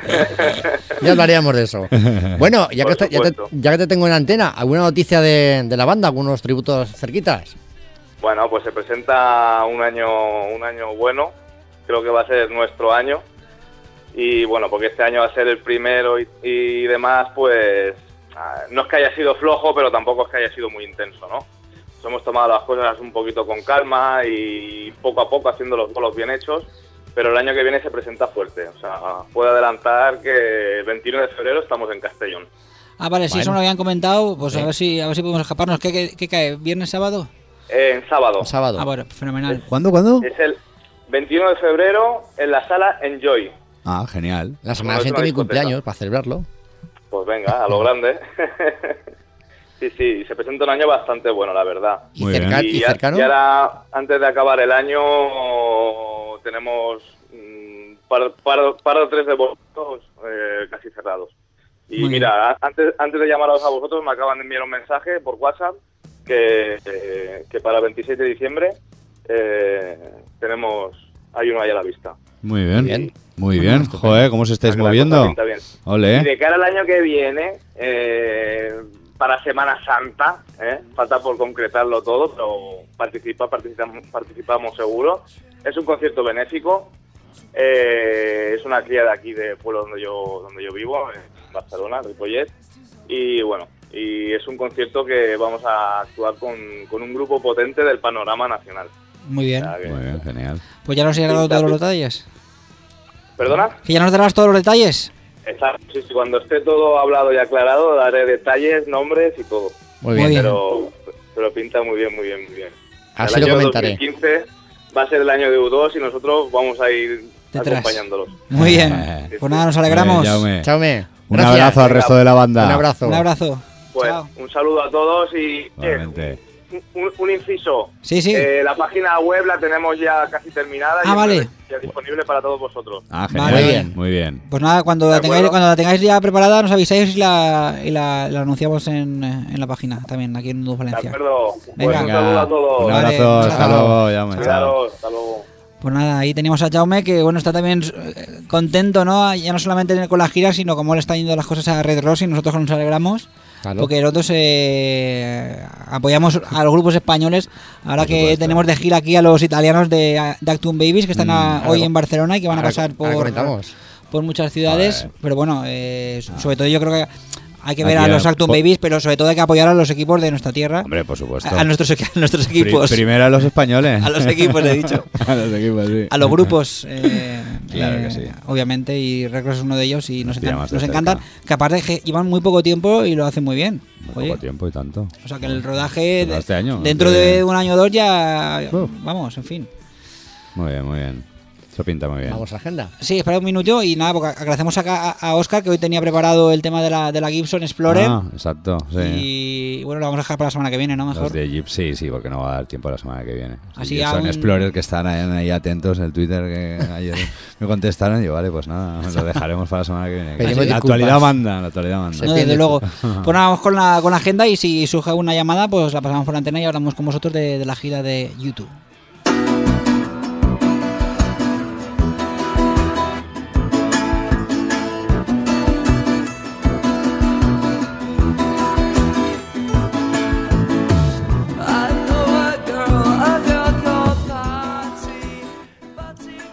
Ya hablaríamos de eso. Bueno, ya que, Por te, ya, te, supuesto. ya que te tengo en antena, ¿alguna noticia de, de la banda? ¿Algunos tributos cerquitas? Bueno, pues se presenta un año, un año bueno, creo que va a ser nuestro año. Y bueno, porque este año va a ser el primero y, y demás, pues ah, no es que haya sido flojo, pero tampoco es que haya sido muy intenso, ¿no? Nos hemos tomado las cosas un poquito con calma y poco a poco haciendo los bolos bien hechos, pero el año que viene se presenta fuerte. O sea, puedo adelantar que el veintiuno de febrero estamos en Castellón. Ah, vale, si Bueno. eso no lo habían comentado, pues Sí. a ver si a ver si podemos escaparnos. ¿Qué, qué, qué cae? ¿Viernes, sábado? En sábado. El sábado. Ah, bueno, fenomenal. ¿Cuándo, cuándo? Es el veintiuno de febrero en la sala Enjoy. Ah, genial. La semana Bueno, es siguiente una mi discoteca. cumpleaños, para celebrarlo. Pues venga, a lo grande. Sí, sí, se presenta un año bastante bueno, la verdad. ¿Y, Muy cerca, Y, y ya- cercano? y ahora, antes de acabar el año, tenemos un par, par, par o tres de votos eh, casi cerrados. Y Muy mira, a- antes, antes de llamaros a vosotros, me acaban de enviar un mensaje por WhatsApp que, eh, que para el veintiséis de diciembre eh, tenemos, hay uno ahí a la vista. Muy bien. Bien. Muy bien. Joder, ¿cómo se estáis O sea, que la moviendo? cosa pinta bien. Y Ole. de cara al año que viene, eh, para Semana Santa, ¿eh? falta por concretarlo todo, pero participa, participamos, participamos seguro. Es un concierto benéfico, eh, es una cría de aquí, del pueblo donde yo donde yo vivo, en Barcelona, Ripollet, y bueno, y es un concierto que vamos a actuar con, con un grupo potente del panorama nacional. Muy bien. O sea que- Muy bien, genial. Pues ya nos has dado todos los detalles. ¿Perdona? ¿Que ya nos darás todos los detalles? Exacto, sí, sí, cuando esté todo hablado y aclarado, daré detalles, nombres y todo. Muy Muy bien. bien. Pero, pero pinta muy bien, muy bien, muy bien. Así el lo año comentaré. dos mil quince va a ser el año de U dos y nosotros vamos a ir Detrás. acompañándolos. Muy bien. Eh, Pues nada, nos alegramos. Muy bien, Jaume. Chaume. Un gracias. abrazo al Venga, resto de la banda. Un abrazo. Un abrazo. Pues Chao. un saludo a todos y eh, Igualmente. un, un- un inciso. Sí, sí. Eh, la página web la tenemos ya casi terminada Ah, y vale. ya disponible para todos vosotros. Ah, Vale. genial. Muy bien. Muy bien. Pues nada, cuando De la, tengáis, acuerdo. cuando la tengáis ya preparada, nos avisáis y la, y la, la anunciamos en, eh, en la página también, aquí en Udus De Valencia. acuerdo. Pues Venga. un saludo a todos. Un Vale, abrazo. un Hasta saludo. luego, Jaume. Chao. Cuidaros, hasta luego. Pues nada, ahí teníamos a Jaume que bueno está también eh, contento, ¿no? Ya no solamente con la gira, sino como le están yendo las cosas a Red Rose y nosotros nos alegramos. Claro. Porque nosotros eh, apoyamos a los grupos españoles. Ahora Por que supuesto. tenemos de gira aquí a los italianos de, de Actum Babies que están Mm, a- claro. hoy en Barcelona y que van a Ahora- pasar ahora por, comentamos. por muchas ciudades. Joder. Pero bueno, eh, sobre todo yo creo que hay que ver Aquí a a- los Actum po- Babies, pero sobre todo hay que apoyar a los equipos de nuestra tierra. Hombre, por supuesto. A, a nuestros, equi- a nuestros Pri- equipos. primero a los españoles. A los equipos, he dicho. a los equipos, sí. A los grupos, eh, Claro eh, que sí. obviamente, y Recros es uno de ellos y nos, Nos pilla encan- más de nos cerca. encantan, que aparte que llevan muy poco tiempo y lo hacen muy bien. Muy Oye, poco tiempo y tanto. o sea que el rodaje Pues de- este año, dentro que- de un año o dos ya, Uf. vamos, en fin. Muy bien, muy bien. Eso pinta muy bien. Vamos a la agenda. Sí, espera un minuto y nada, porque agradecemos acá a, a Oscar que hoy tenía preparado el tema de la, de la Gibson Explorer Ah, exacto, sí. y bueno, lo vamos a dejar para la semana que viene, ¿no? Mejor. Los de Jeep, sí, sí, porque no va a dar tiempo la semana que viene. Así Sí, a son un- Explorer que están ahí, ahí atentos en el Twitter que ayer me contestaron y yo, vale, pues nada, lo dejaremos para la semana que viene. Pedimos la disculpas. actualidad manda, la actualidad manda. No, desde luego. Pues nada, vamos con la, con la agenda y si surge una llamada, pues la pasamos por la antena y hablamos con vosotros de, de la gira de YouTube.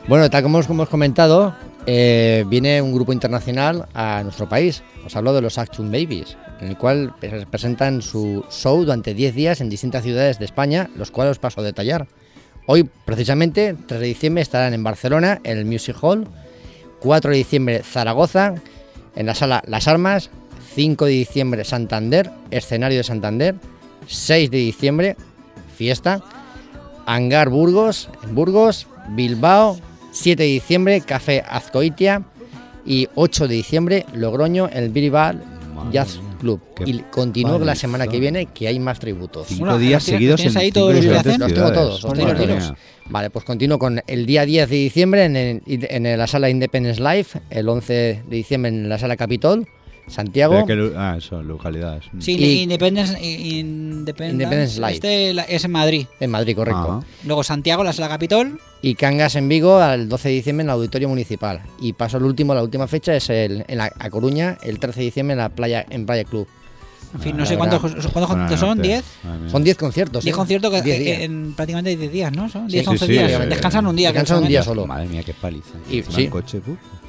Bueno, tal como os hemos comentado, eh, viene un grupo internacional a nuestro país. Os hablo de los Action Babies, en el cual presentan su show durante diez días en distintas ciudades de España, los cuales os paso a detallar. Hoy, precisamente, tres de diciembre, estarán en Barcelona, en el Music Hall. cuatro de diciembre, Zaragoza, en la sala Las Armas. cinco de diciembre, Santander, escenario de Santander. seis de diciembre, fiesta. Hangar Burgos, en Burgos. Bilbao, siete de diciembre, Café Azcoitia. Y ocho de diciembre, Logroño, el Bilbao Jazz Club. Y continúo la semana que viene, que hay más tributos. Cinco bueno, días seguidos en ahí todos los días. Los tengo todos. Los tengo todos. Vale, pues continúo con el día diez de diciembre en, el, en la sala Independence Live, el once de diciembre en la sala Capitol, Santiago. Que, ah, eso, localidades. Sí, y, Independence, Independence, Independence Live. Este es en Madrid. En Madrid, correcto. Ajá. Luego Santiago, la sala Capitol. Y Cangas en Vigo el doce de diciembre en el Auditorio Municipal. Y paso al último, la última fecha es el, en la, a Coruña, el trece de diciembre en la playa en Playa Club. En fin, no sé cuántos, cuántos conciertos son, ¿diez? Son diez conciertos. diez ¿eh? conciertos que, diez en, en prácticamente diez días, ¿no? Son diez, sí, once sí, días. Sí, descansan un día. Descansan un día solo. Madre mía, qué paliza. Y, sí. sí. Coche,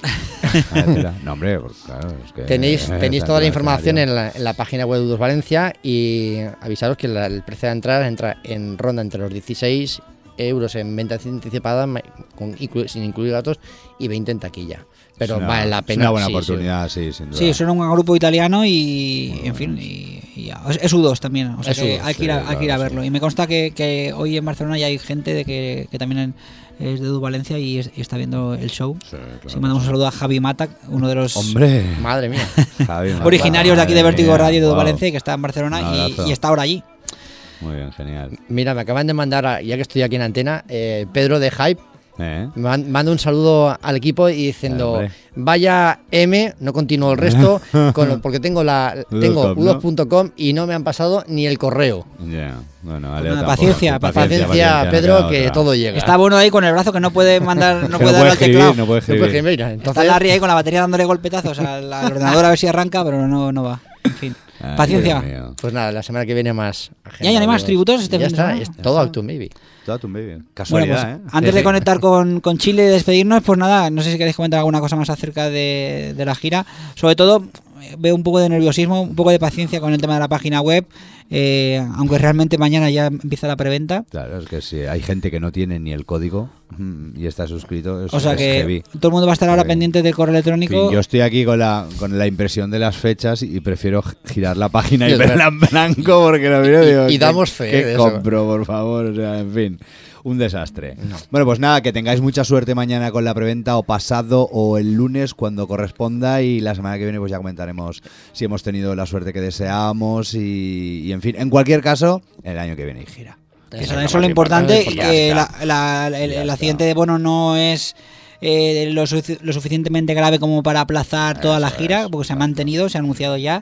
no, hombre, pues, claro, es que tenéis tenéis toda la información en la, en la página web de U dos Valencia y avisaros que la, el precio de entrada entra en ronda entre los dieciséis euros en venta anticipada con, inclu, sin incluir gastos y veinte en taquilla. Pero una, vale la pena. Es una buena sí, oportunidad, sí, sí, sin duda. Sí, son un grupo italiano y, bueno, en fin, y, y es U dos también. O sea que U dos, hay que ir a, sí, hay que ir a claro, verlo. sí. Y me consta que, que hoy en Barcelona ya hay gente de que, que también es de U dos Valencia y, es, y está viendo el show. Sí, claro, sí, mandamos un saludo a Javi Mata, uno de los ¡Hombre! Madre mía. Javi Mata, originarios de aquí de Vértigo mía, Radio de U dos wow. Valencia, que está en Barcelona y, y está ahora allí. Muy bien, genial. Mira, me acaban de mandar, ya que estoy aquí en antena, eh, Pedro de Hype. ¿Eh? Me manda un saludo al equipo y diciendo, eh, vaya M, no continúo el resto, con lo, porque tengo la tengo u dos punto com y no me han pasado ni el correo. Ya, yeah. bueno, vale, bueno, paciencia, paciencia, paciencia, paciencia, Pedro, no que otra. Todo llega. Está bueno ahí con el brazo que no puede mandar, no puede no darle al teclado. No puede escribir. No puede escribir. Entonces, está Larry ahí con la batería dándole golpetazos al, al ordenador a ver si arranca, pero no, no va. En fin. Ay, paciencia. Pues nada, la semana que viene más. ¿Ya hay más tributos este ya fin de semana? está, es todo Action Baby. Todo Action Baby. Casualidad, bueno, pues, ¿eh? Antes sí, de sí. conectar con, con Chile y despedirnos, pues nada, no sé si queréis comentar alguna cosa más acerca de, de la gira. Sobre todo, veo un poco de nerviosismo, un poco de paciencia con el tema de la página web, eh, aunque realmente mañana ya empieza la preventa. Claro, es que si hay gente que no tiene ni el código y está suscrito, es, o sea es que heavy. Todo el mundo va a estar ahora heavy. pendiente del correo electrónico. Sí, yo estoy aquí con la con la impresión de las fechas y prefiero girar la página y verla en blanco porque lo miro y digo, y, y damos fe ¿qué de compro, por favor? O sea, en fin. Un desastre. No. Bueno, pues nada, que tengáis mucha suerte mañana con la preventa o pasado o el lunes cuando corresponda y la semana que viene pues ya comentaremos si hemos tenido la suerte que deseábamos y, y en fin, en cualquier caso, el año que viene hay gira. Eso, eso es lo importante, que la, la, el, el accidente de Bono no es eh, lo, su- lo suficientemente grave como para aplazar toda la gira, porque se ha mantenido, se ha anunciado ya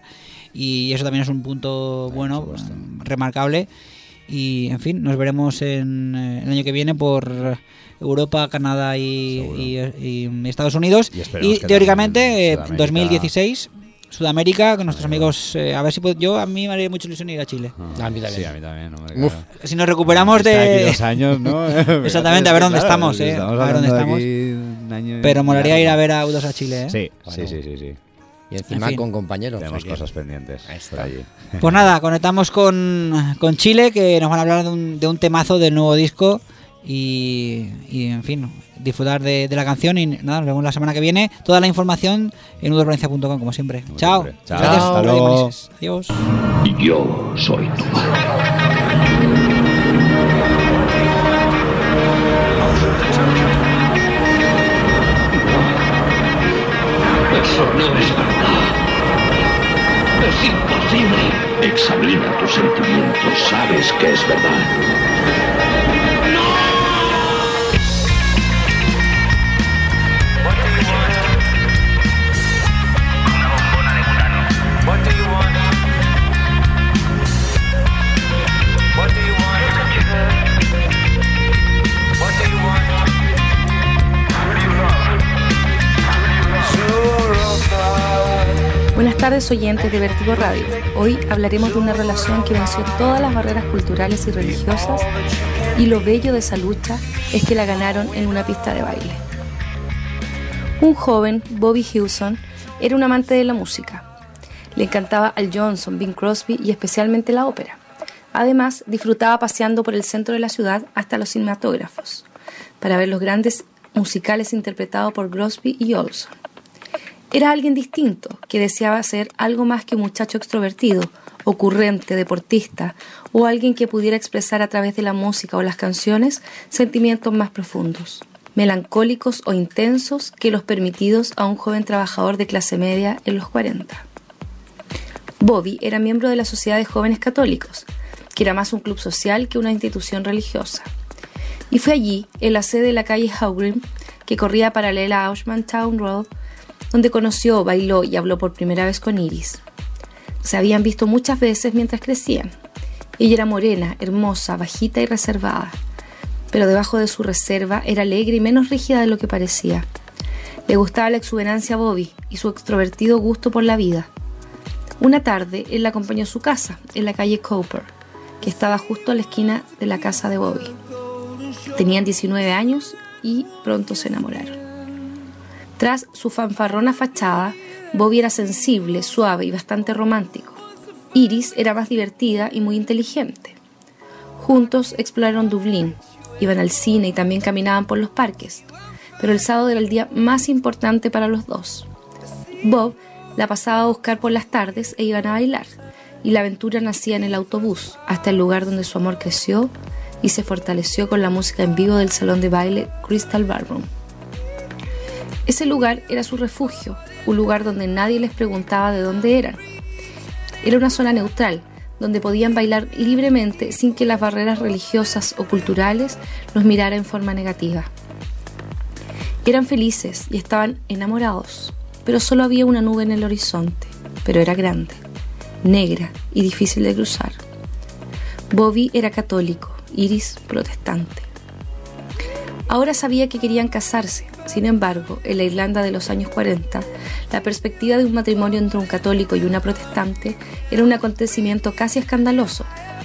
y eso también es un punto bueno, remarcable. Y en fin, nos veremos en eh, el año que viene por Europa, Canadá y, y, y Estados Unidos. Y, y teóricamente eh, dos mil Sudamérica. dieciséis, Sudamérica, con nuestros amigos. Eh, a ver si puedo, yo, a mí me haría mucha ilusión ir a Chile. A mí también. Sí, a mí también. No Uf. Si nos recuperamos Está de. aquí dos años, ¿no? Exactamente, a ver dónde Claro, estamos, eh. estamos A ver dónde hablando estamos. de aquí un año y- Pero molaría ir a ver a U dos a Chile, ¿eh? Sí, Bueno. sí, sí, sí, sí. Y encima En fin. con compañeros. Tenemos o sea que- cosas pendientes. Ahí está. por allí. Pues nada, conectamos con, con Chile, que nos van a hablar de un, de un temazo del nuevo disco y, y en fin, disfrutar de, de la canción y nada, nos vemos la semana que viene. Toda la información en u dos valencia punto com como siempre. Como Chao. siempre. Chao. Gracias, Hasta Radio luego. Manises. Adiós. Yo soy tu padre. Eso no es verdad. Es imposible. Examina tus sentimientos. Sabes que es verdad. What do you want? What do you want? What do you want? Buenas tardes, oyentes de Vértigo Radio. Hoy hablaremos de una relación que venció todas las barreras culturales y religiosas y lo bello de esa lucha es que la ganaron en una pista de baile. Un joven, Bobby Hewson, era un amante de la música. Le encantaba Al Johnson, Bing Crosby y especialmente la ópera. Además, disfrutaba paseando por el centro de la ciudad hasta los cinematógrafos para ver los grandes musicales interpretados por Crosby y Olson. Era alguien distinto, que deseaba ser algo más que un muchacho extrovertido, ocurrente, deportista, o alguien que pudiera expresar a través de la música o las canciones sentimientos más profundos, melancólicos o intensos que los permitidos a un joven trabajador de clase media en los cuarenta. Bobby era miembro de la Sociedad de Jóvenes Católicos, que era más un club social que una institución religiosa. Y fue allí, en la sede de la calle Hawgrim, que corría paralela a Auschman Town Road, donde conoció, bailó y habló por primera vez con Iris. Se habían visto muchas veces mientras crecían. Ella era morena, hermosa, bajita y reservada, pero debajo de su reserva era alegre y menos rígida de lo que parecía. Le gustaba la exuberancia a Bobby y su extrovertido gusto por la vida. Una tarde, él la acompañó a su casa, en la calle Cooper, que estaba justo a la esquina de la casa de Bobby. Tenían diecinueve años y pronto se enamoraron. Tras su fanfarrona fachada, Bobby era sensible, suave y bastante romántico. Iris era más divertida y muy inteligente. Juntos exploraron Dublín, iban al cine y también caminaban por los parques, pero el sábado era el día más importante para los dos. Bob la pasaba a buscar por las tardes e iban a bailar, y la aventura nacía en el autobús, hasta el lugar donde su amor creció y se fortaleció con la música en vivo del salón de baile Crystal Ballroom. Ese lugar era su refugio, un lugar donde nadie les preguntaba de dónde eran. Era una zona neutral, donde podían bailar libremente sin que las barreras religiosas o culturales los miraran en forma negativa. Eran felices y estaban enamorados, pero solo había una nube en el horizonte, pero era grande, negra y difícil de cruzar. Bobby era católico, Iris protestante. Ahora sabía que querían casarse. Sin embargo, en la Irlanda de los años cuarenta, la perspectiva de un matrimonio entre un católico y una protestante era un acontecimiento casi escandaloso.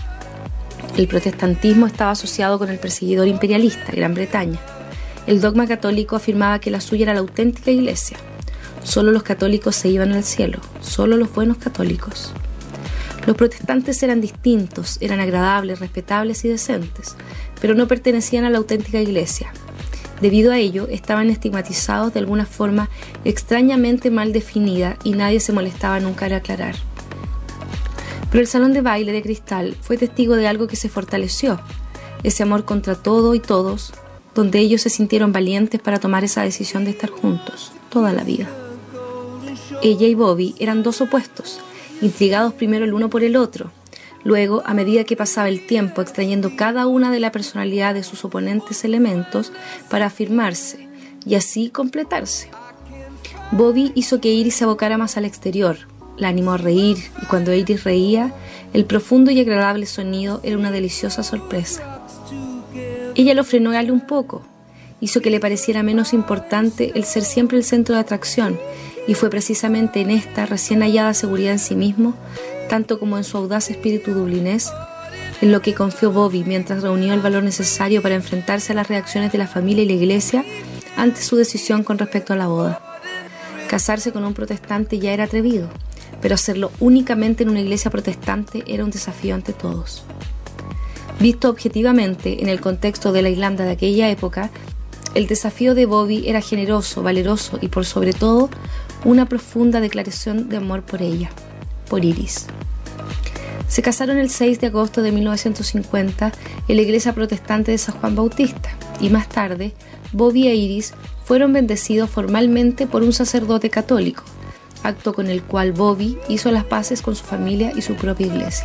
El protestantismo estaba asociado con el perseguidor imperialista, Gran Bretaña. El dogma católico afirmaba que la suya era la auténtica iglesia. Solo los católicos se iban al cielo, solo los buenos católicos. Los protestantes eran distintos, eran agradables, respetables y decentes, pero no pertenecían a la auténtica iglesia. Debido a ello, estaban estigmatizados de alguna forma extrañamente mal definida y nadie se molestaba nunca en aclarar. Pero el salón de baile de cristal fue testigo de algo que se fortaleció, ese amor contra todo y todos, donde ellos se sintieron valientes para tomar esa decisión de estar juntos, toda la vida. Ella y Bobby eran dos opuestos, intrigados primero el uno por el otro, luego, a medida que pasaba el tiempo, extrayendo cada una de la personalidad de sus oponentes elementos para afirmarse y así completarse. Bobby hizo que Iris se abocara más al exterior, la animó a reír y cuando Iris reía, el profundo y agradable sonido era una deliciosa sorpresa. Ella lo frenó a él un poco, hizo que le pareciera menos importante el ser siempre el centro de atracción y fue precisamente en esta recién hallada seguridad en sí mismo, tanto como en su audaz espíritu dublinés, en lo que confió Bobby mientras reunió el valor necesario para enfrentarse a las reacciones de la familia y la iglesia ante su decisión con respecto a la boda. Casarse con un protestante ya era atrevido, pero hacerlo únicamente en una iglesia protestante era un desafío ante todos. Visto objetivamente en el contexto de la Irlanda de aquella época, el desafío de Bobby era generoso, valeroso y por sobre todo una profunda declaración de amor por ella, por Iris. Se casaron el seis de agosto de mil novecientos cincuenta en la iglesia protestante de San Juan Bautista y más tarde Bobby e Iris fueron bendecidos formalmente por un sacerdote católico, acto con el cual Bobby hizo las paces con su familia y su propia iglesia.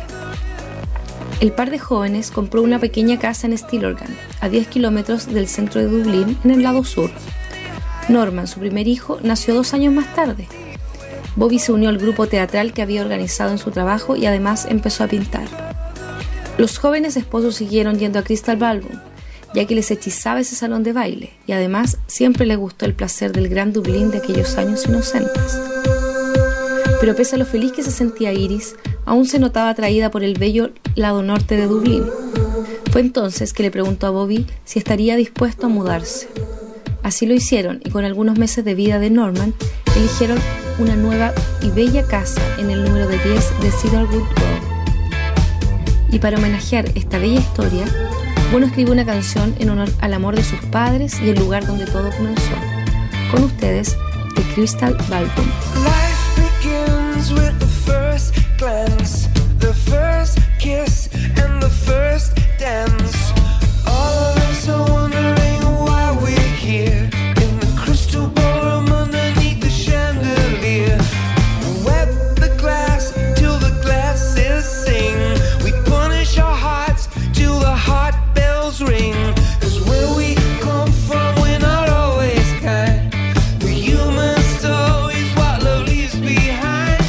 El par de jóvenes compró una pequeña casa en Stillorgan, a diez kilómetros del centro de Dublín, en el lado sur. Norman, su primer hijo, nació dos años más tarde. Bobby se unió al grupo teatral que había organizado en su trabajo y además empezó a pintar. Los jóvenes esposos siguieron yendo a Crystal Ballroom, ya que les hechizaba ese salón de baile y además siempre les gustó el placer del gran Dublín de aquellos años inocentes. Pero pese a lo feliz que se sentía Iris, aún se notaba atraída por el bello lado norte de Dublín. Fue entonces que le preguntó a Bobby si estaría dispuesto a mudarse. Así lo hicieron y con algunos meses de vida de Norman, eligieron una nueva y bella casa en el número de diez de Cedarwood Road. Y para homenajear esta bella historia, Bono escribió una canción en honor al amor de sus padres y el lugar donde todo comenzó. Con ustedes, The Crystal Ballroom. Life begins with the first glance, the first kiss and the first dance. All of us are wondering why we're here in the crystal ballroom underneath the chandelier. Wet the glass till the glasses sing. We punish our hearts till the heart bells ring. 'Cause where we come from, we're not always kind. The human story is what love leaves behind.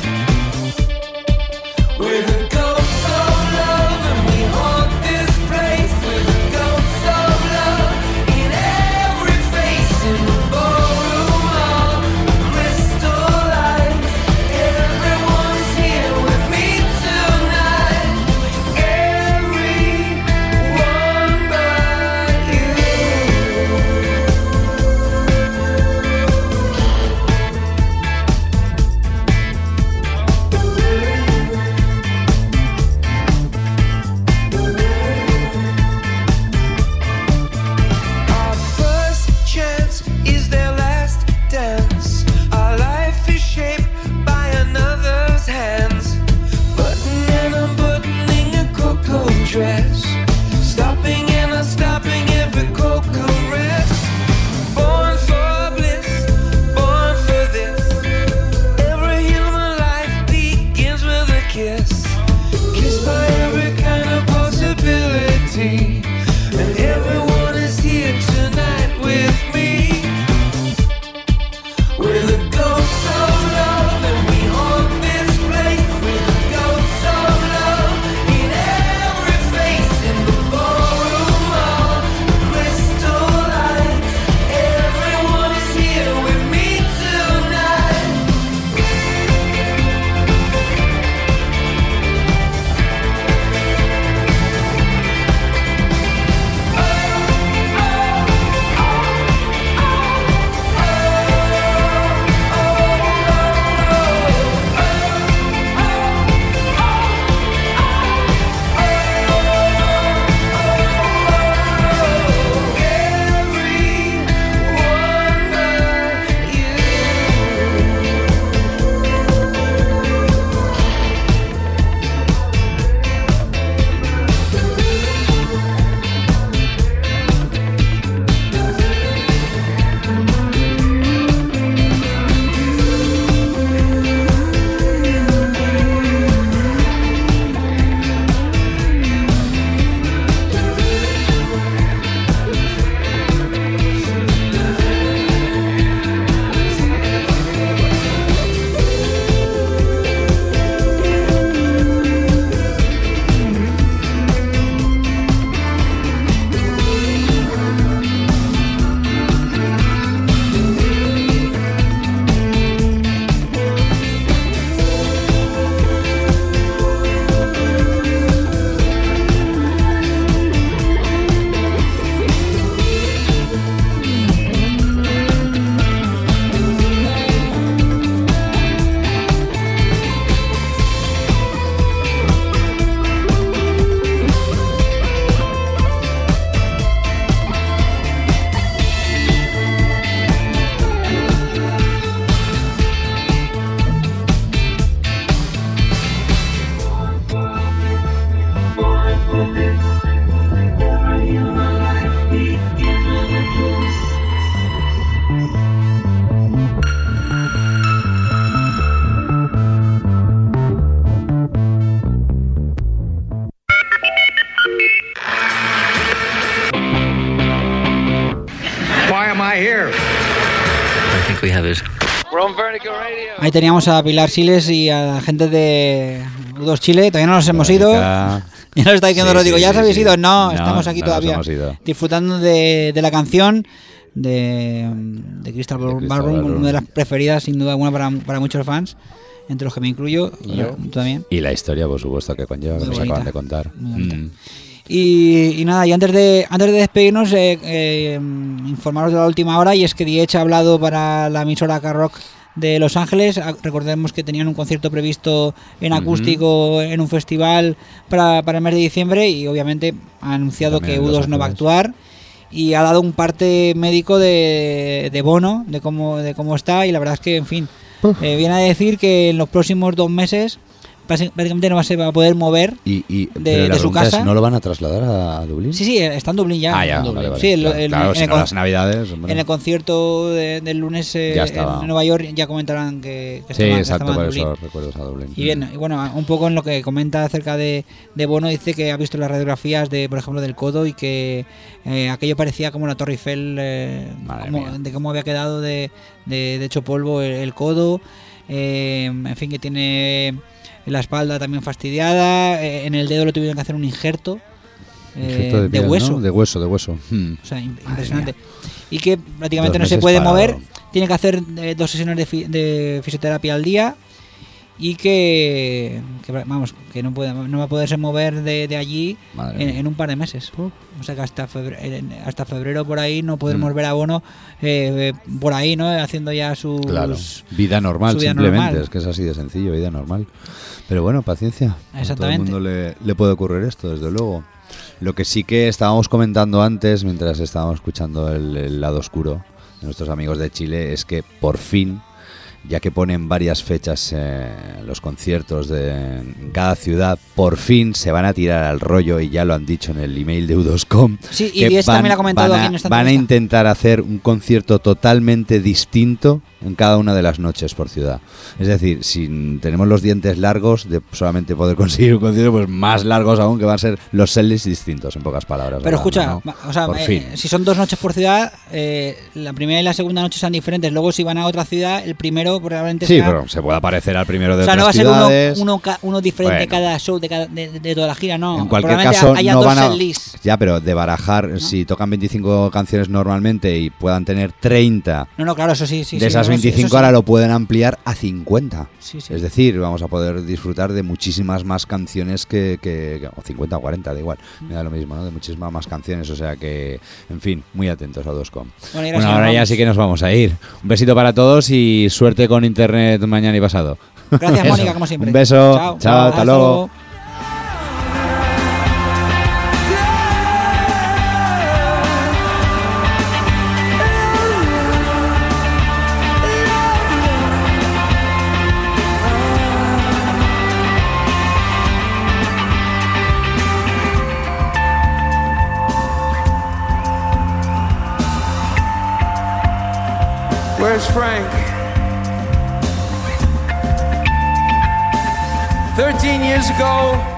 We're the ghosts of love and we haunt this place. We're the ghosts of love in every face. In the ballroom hall, crystal light. Everyone's here with me tonight. Everyone but you. Our first chance is their last dance. Our life is shaped by another's hands. Button and unbuttoning a cocoa dress. Stopping and unstopping every cocoa rest. Born for bliss, born for this. Every human life begins with a kiss. Kissed by every kind of possibility. And everyone is here tonight with me. We're the ghosts of love and we haunt this place. We're the ghosts of love in every face. In the ballroom hall, crystal light. Everyone is here with me tonight. Why am I here? I think we have it. We're on Vertigo Radio. Ahí teníamos a Pilar Siles y a la gente de U dos Chile. Todavía no nos hemos ido. Ya nos está diciendo Sí, Rodrigo, sí, ¿ya os sí, habéis sí. ido? No, No, estamos aquí no nos todavía hemos ido. disfrutando de, de la canción de, de Crystal Crystal Ballroom, Ballroom. una de las preferidas sin duda alguna para, para muchos fans, entre los que me incluyo. Y yo. Tú también. Y la historia, por supuesto, que conlleva, que Muy nos bonita, acaban de contar. muy bonita. Mm. Y, y nada, y antes de antes de despedirnos, eh, eh, informaros de la última hora, y es que The Edge ha hablado para la emisora K-Rock de Los Ángeles. Recordemos que tenían un concierto previsto en acústico uh-huh. en un festival para, para el mes de diciembre, y obviamente ha anunciado que U dos no va a actuar, y ha dado un parte médico de, de Bono, de cómo, de cómo está, y la verdad es que, en fin, eh, viene a decir que en los próximos dos meses prácticamente no va a, se va a poder mover y, y, de, de su casa. ¿No lo van a trasladar a Dublín? Sí, sí, está en Dublín ya. Ah, ya, Dublín. vale, vale. Sí, el, claro, el, claro, en, si el, no las navidades... Hombre. En el concierto de, del lunes eh, en Nueva York ya comentarán que, que sí, estaba, exacto, que estaba por en Dublín. eso recuerdos a Dublín. Y bien, y bueno, un poco en lo que comenta acerca de, de Bono, dice que ha visto las radiografías de, por ejemplo, del codo, y que eh, aquello parecía como la Torre Eiffel, eh, como, de cómo había quedado de, de, de hecho polvo el, el codo. Eh, en fin, que tiene la espalda también fastidiada, eh, en el dedo le tuvieron que hacer un injerto, eh, injerto de, piel, de hueso, ¿no? de hueso, de hueso. Hmm. O sea, impresionante. Y que prácticamente no se puede parado. mover, tiene que hacer eh, dos sesiones de, fi de fisioterapia al día, y que, que vamos, que no puede, no va a poderse mover de, de allí en, en un par de meses. Uh. O sea que hasta febrero, hasta febrero por ahí no podremos mm. ver a Bono eh, por ahí, ¿no? Haciendo ya sus claro. vida normal, vida simplemente, normal. Es que es así de sencillo, vida normal. Pero bueno, paciencia. Exactamente. A todo el mundo le, le puede ocurrir esto, desde luego. Lo que sí que estábamos comentando antes, mientras estábamos escuchando el, el lado oscuro de nuestros amigos de Chile, es que por fin, ya que ponen varias fechas eh, los conciertos de en cada ciudad, por fin se van a tirar al rollo, y ya lo han dicho en el email de U dos punto com. Sí, y Diez también ha comentado van a, aquí en esta Van a entrevista. intentar hacer un concierto totalmente distinto en cada una de las noches por ciudad. Es decir, si tenemos los dientes largos de solamente poder conseguir un concierto, pues más largos aún, que van a ser los setlists distintos, en pocas palabras. Pero hablando, escucha, ¿no? o sea, por eh, fin. si son dos noches por ciudad, eh, la primera y la segunda noche son diferentes. Luego, si van a otra ciudad, el primero probablemente sí, sea... pero se puede parecer al primero de o sea, otras no va a ciudades. ser uno, uno, uno diferente Bueno. cada show de, cada, de, de, de toda la gira, no. En cualquier probablemente caso, haya no dos van a... setlists. Ya, pero de barajar, ¿no? Si tocan veinticinco canciones normalmente y puedan tener treinta... No, no, claro, eso sí. sí de sí, esas no, veinticinco eso sí. ahora lo pueden ampliar a cincuenta. Sí, sí. Es decir, vamos a poder disfrutar de muchísimas más canciones que... que, que o cincuenta o cuarenta, da igual. Me da lo mismo, ¿no? De muchísimas más canciones. O sea que, en fin, muy atentos a U dos punto com. Bueno, bueno, ahora ya sí que nos vamos a ir. Un besito para todos y suerte con internet mañana y pasado. Gracias, Mónica, como siempre. Un beso. Chao, Chao, hasta, hasta luego. luego. Where's Frank? Thirteen years ago,